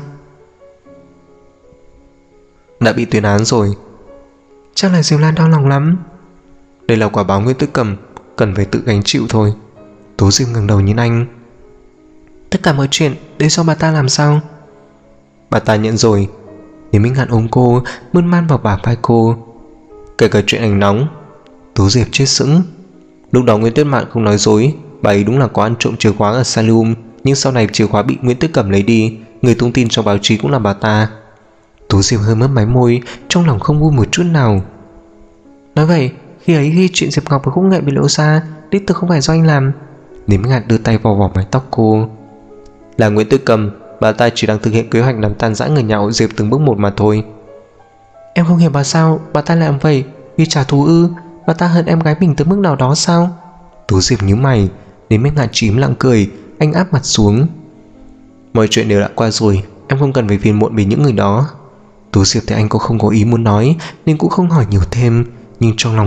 Speaker 1: "Đã bị tuyên án rồi." "Chắc là Diệp Lan đau lòng lắm." "Đây là quả báo Nguyễn Tức Cầm, cần phải tự gánh chịu thôi." Tố Diệp ngẩng đầu nhìn anh. "Tất cả mọi chuyện đều do bà ta làm sao?" "Bà ta nhận rồi." Niêm Bách Ngạn ôm cô, mơn man vào bả vai cô. "Kể cả chuyện ảnh nóng." Tố Diệp chết sững. "Lúc đó Nguyễn Tuyết Mạn không nói dối, bà ấy đúng là có ăn trộm chìa khóa ở Salium, nhưng sau này chìa khóa bị Nguyễn Tuyết Cẩm lấy đi, người tung tin trong báo chí cũng là bà ta." Tố Diệp hơi mấp máy môi, trong lòng không vui một chút nào. "Nói vậy, khi ấy khi chuyện Diệp Ngọc và Khúc Nghệ bị lộ ra, đích thực không phải do anh làm?" Niêm Bách Ngạn đưa tay vò mái tóc cô. "Là Nguyễn Tuyết Cẩm, bà ta chỉ đang thực hiện kế hoạch làm tan rã người nhà họ Diệp từng bước một mà thôi." "Em không hiểu bà sao bà ta lại làm vậy, vì trả thù ư? Bà ta hận em gái mình tới mức nào đó sao?" Tố Diệp nhíu mày. Niêm Bách Ngạn chỉ im lặng cười. Anh áp mặt xuống. "Mọi chuyện đều đã qua rồi, em không cần phải phiền muộn vì những người đó." Tố Diệp thấy anh cũng không có ý muốn nói nên cũng không hỏi nhiều thêm, nhưng trong lòng thì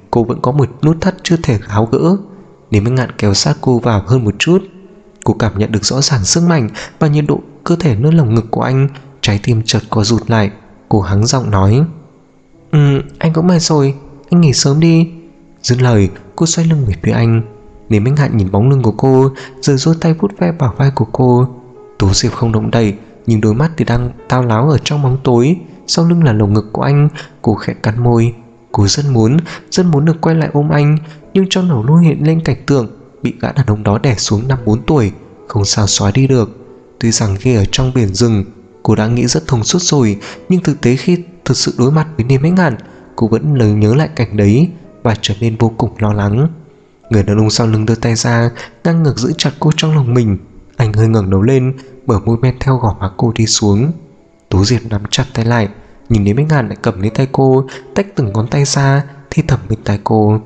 Speaker 1: cô vẫn có một nút thắt chưa thể tháo gỡ. Nếu mới ngạn kéo sát cô vào hơn một chút. Cô cảm nhận được rõ ràng sức mạnh và nhiệt độ cơ thể nơi lồng ngực của anh. Trái tim chợt co rụt lại. Cô hắng giọng nói: Anh cũng mệt rồi, anh nghỉ sớm đi. Dứt lời, cô xoay lưng về phía anh. Nếu Minh Hạn nhìn bóng lưng của cô, rồi giơ tay vuốt ve bả vai của cô. Tố Diệp không động đậy, nhưng đôi mắt thì đang tao láo ở trong bóng tối. Sau lưng là lồng ngực của anh. Cô khẽ cắn môi. Cô rất muốn được quay lại ôm anh, nhưng trong đầu luôn hiện lên cảnh tượng bị gã đàn ông đó đè xuống năm 4 tuổi, không sao xóa đi được. Tuy rằng khi ở trong biển rừng, cô đã nghĩ rất thông suốt rồi, nhưng thực tế khi thực sự đối mặt với Niêm Ánh Ngạn, cô vẫn lần nhớ lại cảnh đấy và trở nên vô cùng lo lắng. Người đàn ông sau lưng đưa tay ra, ngang ngược giữ chặt cô trong lòng mình. Anh hơi ngẩng đầu lên, bờ môi men theo gò má cô đi xuống. Tố Diệp nắm chặt tay lại, nhìn Niêm Ánh Ngạn lại cầm lấy tay cô, tách từng ngón tay ra, thì thầm bên tai cô: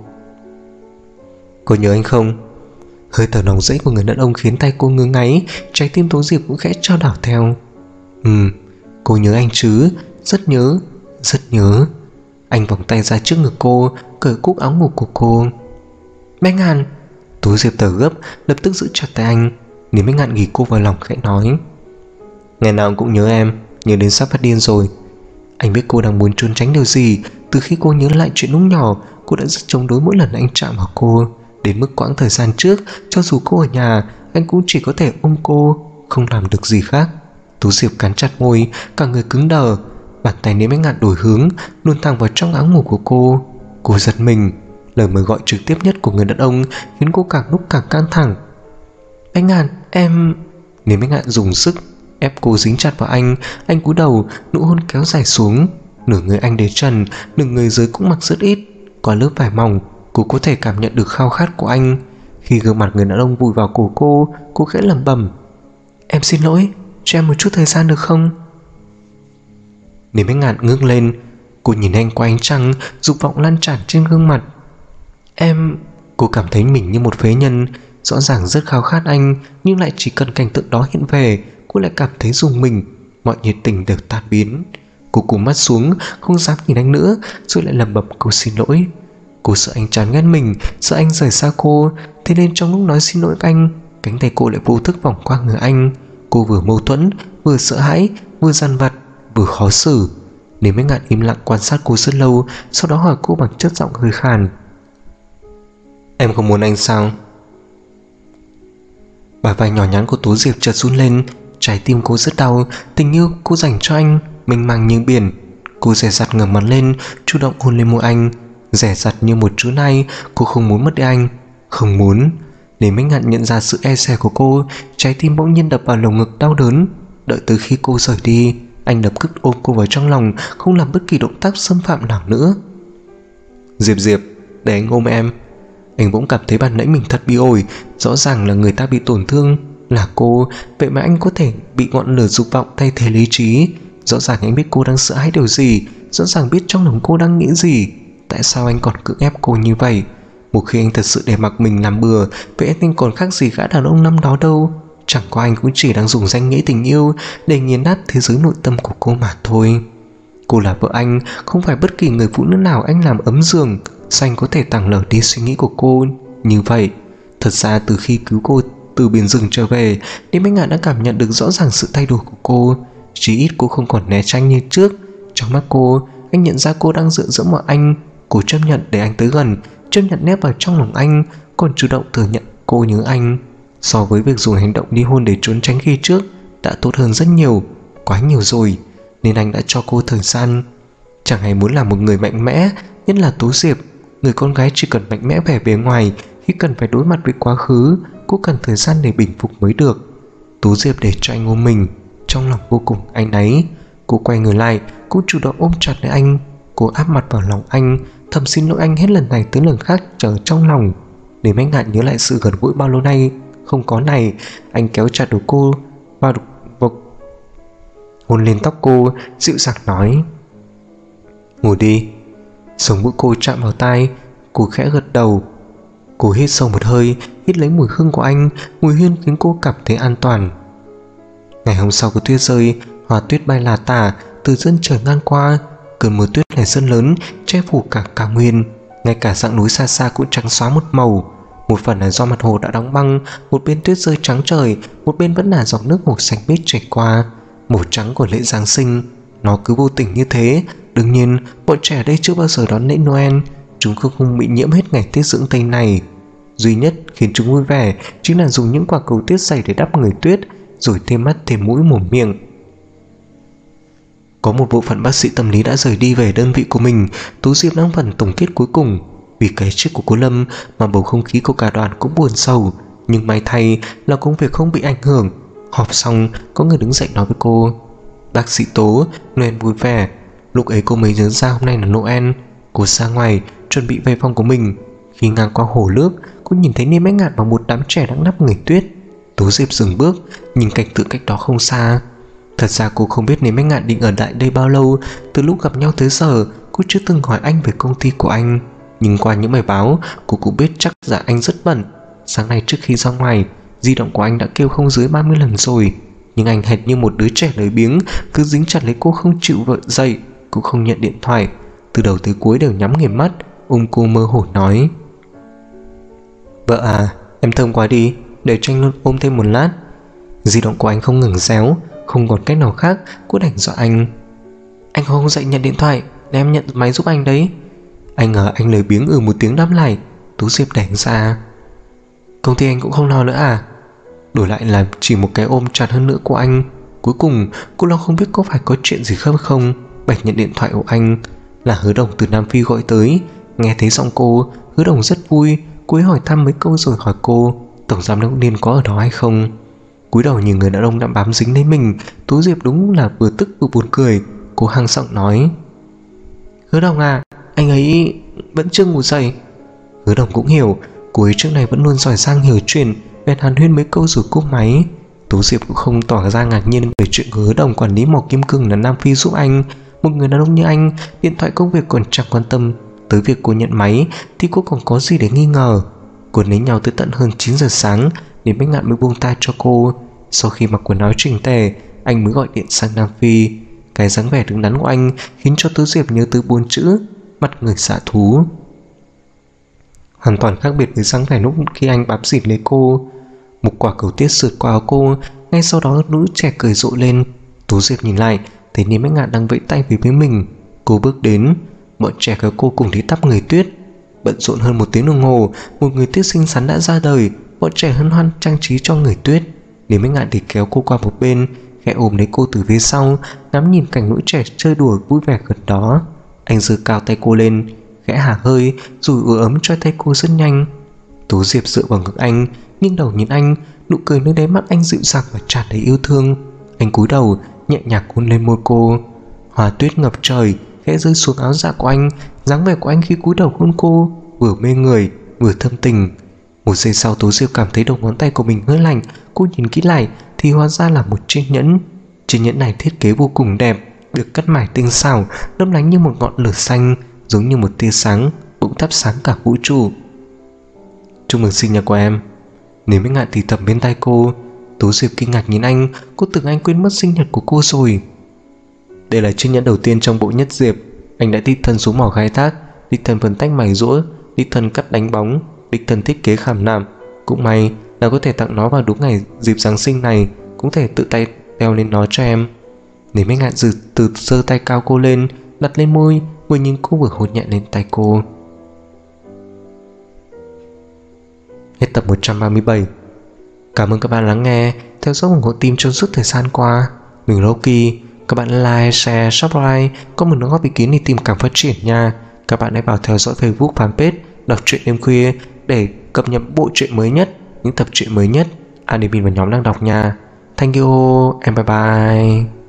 Speaker 1: Cô nhớ anh không? Hơi thở nóng rẫy của người đàn ông khiến tay cô ngứa ngáy. Trái tim Tố Diệp cũng khẽ trao đảo theo. Cô nhớ anh chứ? Rất nhớ, rất nhớ. Anh vòng tay ra trước ngực cô, cởi cúc áo ngủ của cô. Bách Ngạn! Tố Diệp thở gấp, lập tức giữ chặt tay anh. Nếu Bách Ngạn ghì cô vào lòng khẽ nói: Ngày nào cũng nhớ em, nhớ đến sắp phát điên rồi. Anh biết cô đang muốn trốn tránh điều gì. Từ khi cô nhớ lại chuyện lúc nhỏ, cô đã rất chống đối mỗi lần anh chạm vào cô. Đến mức quãng thời gian trước, cho dù cô ở nhà, anh cũng chỉ có thể ôm cô, không làm được gì khác. Tố Diệp cắn chặt môi, cả người cứng đờ. Bàn tay Niêm Ánh Ngạn đổi hướng, luồn thẳng vào trong áo ngủ của cô. Cô giật mình. Lời mời gọi trực tiếp nhất của người đàn ông khiến cô càng lúc càng căng thẳng. Ánh Ngạn, em... Niêm Ánh Ngạn dùng sức ép cô dính chặt vào anh. Anh cúi đầu, nụ hôn kéo dài xuống. Nửa người anh để trần, nửa người dưới cũng mặc rất ít. Qua lớp vải mỏng, cô có thể cảm nhận được khao khát của anh. Khi gương mặt người đàn ông vùi vào cổ cô khẽ lẩm bẩm: Em xin lỗi, cho em một chút thời gian được không? Niêm Ánh Ngạn ngước lên. Cô nhìn anh qua ánh trăng, dục vọng lan tràn trên gương mặt. Cô cảm thấy mình như một phế nhân. Rõ ràng rất khao khát anh, nhưng lại chỉ cần cảnh tượng đó hiện về, cô lại cảm thấy rùng mình. Mọi nhiệt tình đều tan biến. Cô cúi mắt xuống, không dám nhìn anh nữa, rồi lại lẩm bẩm câu xin lỗi. Cô sợ anh chán ghét mình, sợ anh rời xa cô, thế nên trong lúc nói xin lỗi anh, cánh tay cô lại vô thức vòng qua người anh. Cô vừa mâu thuẫn, vừa sợ hãi, vừa dằn vặt, vừa khó xử. Niêm Ánh Ngạn im lặng quan sát cô rất lâu, sau đó hỏi cô bằng chất giọng hơi khàn: Em không muốn anh sao? Bả vai nhỏ nhắn của Tố Diệp chợt run lên. Trái tim cô rất đau. Tình yêu cô dành cho anh mênh mang như biển. Cô dè dặt ngẩng mặt lên, chủ động hôn lên môi anh. Dè dặt như một chú nai. Cô không muốn mất đi anh, không muốn. Để Minh Ngạn nhận ra sự e dè của cô, trái tim bỗng nhiên đập vào lồng ngực đau đớn. Đợi tới khi cô rời đi, anh lập tức ôm cô vào trong lòng, không làm bất kỳ động tác xâm phạm nào nữa. Diệp, để anh ôm em. Anh bỗng cảm thấy ban nãy mình thật bị ổi. Rõ ràng là người ta bị tổn thương là cô, vậy mà anh có thể bị ngọn lửa dục vọng thay thế lý trí. Rõ ràng anh biết cô đang sợ hãi điều gì, rõ ràng biết trong lòng cô đang nghĩ gì. Tại sao anh còn cưỡng ép cô như vậy? Một khi anh thật sự để mặc mình làm bừa, vậy anh còn khác gì gã đàn ông năm đó đâu. Chẳng qua anh cũng chỉ đang dùng danh nghĩa tình yêu để nghiền nát thế giới nội tâm của cô mà thôi. Cô là vợ anh, không phải bất kỳ người phụ nữ nào anh làm ấm giường. Sao anh có thể tàng lờ đi suy nghĩ của cô như vậy? Thật ra từ khi cứu cô từ biển rừng trở về, Niêm Ánh Ngạn đã cảm nhận được rõ ràng sự thay đổi của cô. Chỉ ít cô không còn né tránh như trước. Trong mắt cô, anh nhận ra cô đang dựa dẫm vào anh. Cô chấp nhận để anh tới gần, chấp nhận nép vào trong lòng anh, còn chủ động thừa nhận cô nhớ anh. So với việc dùng hành động ly hôn để trốn tránh khi trước, đã tốt hơn rất nhiều, quá nhiều rồi. Nên anh đã cho cô thời gian. Chẳng hay muốn là một người mạnh mẽ, nhất là Tố Diệp. Người con gái chỉ cần mạnh mẽ vẻ bề ngoài, khi cần phải đối mặt với quá khứ, cô cần thời gian để bình phục mới được. Tố Diệp để cho anh ôm mình, trong lòng vô cùng áy náy. Cô quay người lại, cô chủ động ôm chặt lấy anh. Cô áp mặt vào lòng anh, thầm xin lỗi anh hết lần này tới lần khác chờ trong lòng. Để Ánh Ngạn nhớ lại sự gần gũi bao lâu nay không có này, anh kéo chặt đầu cô vào hôn lên tóc cô, dịu dàng nói: Ngủ đi. Sống mũi cô chạm vào tai, cô khẽ gật đầu. Cô hít sâu một hơi, hít lấy mùi hương của anh. Mùi hương khiến cô cảm thấy an toàn. Ngày hôm sau có tuyết rơi, hoa tuyết bay là tả từ chân trời ngang qua. Cơn mưa tuyết này rất lớn, che phủ cả cao nguyên. Ngay cả dạng núi xa xa cũng trắng xóa một màu. Một phần là do mặt hồ đã đóng băng, một bên tuyết rơi trắng trời, một bên vẫn là dòng nước màu xanh biếc chảy qua, màu trắng của lễ Giáng sinh. Nó cứ vô tình như thế. Đương nhiên bọn trẻ ở đây chưa bao giờ đón lễ Noel, chúng không bị nhiễm hết ngày Tết dưỡng Tây này. Duy nhất khiến chúng vui vẻ chính là dùng những quả cầu tuyết dày để đắp người tuyết, rồi thêm mắt thêm mũi mồm miệng. Có một bộ phận bác sĩ tâm lý đã rời đi về đơn vị của mình. Tú Diệp đang phần tổng kết cuối cùng. Vì cái chết của cô Lâm mà bầu không khí của cả đoàn cũng buồn sầu, nhưng may thay là công việc không bị ảnh hưởng. Họp xong, có người đứng dậy nói với cô: "Bác sĩ Tố, Noel vui vẻ." Lúc ấy cô mới nhớ ra hôm nay là Noel. Cô ra ngoài chuẩn bị về phòng của mình. Khi ngang qua hồ nước, cô nhìn thấy Niêm Bách Ngạn và một đám trẻ đang đắp người tuyết. Tú Diệp dừng bước, nhìn cảnh tượng cách đó không xa. Thật ra cô không biết Niêm Bách Ngạn định ở lại đây bao lâu. Từ lúc gặp nhau tới giờ, cô chưa từng hỏi anh về công ty của anh, nhưng qua những bài báo, cô cũng biết chắc là anh rất bận. Sáng nay trước khi ra ngoài, di động của anh đã kêu không dưới 30 lần rồi, nhưng anh hệt như một đứa trẻ lười biếng, cứ dính chặt lấy cô không chịu vợ dậy, cũng không nhận điện thoại. Từ đầu tới cuối đều nhắm nghiền mắt. Cô mơ hồ nói: "Vợ à, em thơm quá đi, để cho anh ôm thêm một lát." Di động của anh không ngừng réo. Không còn cách nào khác, cô đành dọa anh: "Anh không dậy nhận điện thoại, để em nhận máy giúp anh đấy." Anh ngờ anh lười biếng một tiếng đáp lại. Tú Diệp đẩy ra: "Công ty anh cũng không lo nữa à?" Đổi lại là chỉ một cái ôm chặt hơn nữa của anh. Cuối cùng cô lo không biết có phải có chuyện gì khác không. Bạch nhận điện thoại của anh. Là Hứa Đồng từ Nam Phi gọi tới. Nghe thấy giọng cô, Hứa Đồng rất vui. Cô ấy hỏi thăm mấy câu rồi hỏi cô tổng giám đốc Điên có ở đó hay không. Cúi đầu nhìn người đàn ông đã bám dính lấy mình. Tú Diệp đúng là vừa tức vừa buồn cười. Cô hăng giọng nói: "Hứa Đồng à, anh ấy vẫn chưa ngủ dậy." Hứa Đồng cũng hiểu, cô ấy trước này vẫn luôn giỏi giang hiểu chuyện, bèn hàn huyên mấy câu rồi cúp máy. Tú Diệp cũng không tỏ ra ngạc nhiên về chuyện của Hứa Đồng quản lý mỏ kim cương là Nam Phi giúp anh. Một người đàn ông như anh, điện thoại công việc còn chẳng quan tâm, tới việc cô nhận máy thì cô còn có gì để nghi ngờ. Cô lấy nhau tới tận hơn 9 giờ sáng, Niêm Bách Ngạn mới buông tay cho cô. Sau khi mặc quần áo chỉnh tề, anh mới gọi điện sang Nam Phi. Cái dáng vẻ đứng đắn của anh khiến cho Tú Diệp nhớ tới 4 chữ: mặt người xạ thú. Hoàn toàn khác biệt với dáng vẻ lúc khi anh bám dịt lấy cô. Một quả cầu tuyết sượt qua áo cô. Ngay sau đó nữ trẻ cười rộ lên. Tú Diệp nhìn lại, thấy Niêm Bách Ngạn đang vẫy tay về phía mình. Cô bước đến, bọn trẻ kéo cô cùng đi đắp người tuyết. Bận rộn hơn 1 tiếng đồng hồ, một người tuyết xinh xắn đã ra đời. Bọn trẻ hân hoan trang trí cho người tuyết. Niêm Bách Ngạn thì kéo cô qua một bên, khẽ ôm lấy cô từ phía sau, ngắm nhìn cảnh lũ trẻ chơi đùa vui vẻ gần đó. Anh giơ cao tay cô lên, khẽ hả hơi rồi ủi ấm cho tay cô rất nhanh. Tú Diệp dựa vào ngực anh, nghiêng đầu nhìn anh, nụ cười nơi đáy mắt anh dịu dàng và tràn đầy yêu thương. Anh cúi đầu nhẹ nhàng hôn lên môi cô. Hoa tuyết ngập trời khẽ rơi xuống áo dạ của anh. Dáng vẻ của anh khi cúi đầu hôn cô vừa mê người vừa thâm tình. Một giây sau, Tú Diệp cảm thấy đầu ngón tay của mình hơi lạnh. Cô nhìn kỹ lại thì hóa ra là một chiếc nhẫn. Chiếc nhẫn này thiết kế vô cùng đẹp, được cắt mài tinh xảo, lấp lánh như một ngọn lửa xanh, giống như một tia sáng bỗng thắp sáng cả vũ trụ. "Chúc mừng sinh nhật của em." Niêm Bách Ngạn thì thầm bên tai cô. Tú Diệp kinh ngạc nhìn anh. Cô tưởng anh quên mất sinh nhật của cô rồi. Đây là chiếc nhẫn đầu tiên trong bộ Nhất Diệp. Anh đã đích thân xuống mỏ khai thác, đích thân phân tách mài rũa, đích thân cắt đánh bóng, đích thân thiết kế khảm nạm. Cũng may là có thể tặng nó vào đúng ngày dịp Giáng sinh này, cũng thể tự tay đeo lên nó cho em. Niêm Bách Ngạn từ giơ tay cao cô lên, đặt lên môi, vừa nhìn cô vừa hôn nhẹ lên tay cô. Hết tập 137. Cảm ơn các bạn lắng nghe, theo dõi ủng hộ team trong suốt thời gian qua. Mình Loki. Các bạn like, share, subscribe, có một đóng góp ý kiến để team cảm phát triển nha. Các bạn hãy vào theo dõi Facebook fanpage Đọc Truyện Đêm Khuya để cập nhật bộ truyện mới nhất, những tập truyện mới nhất admin và nhóm đang đọc nha. Thank you and bye bye.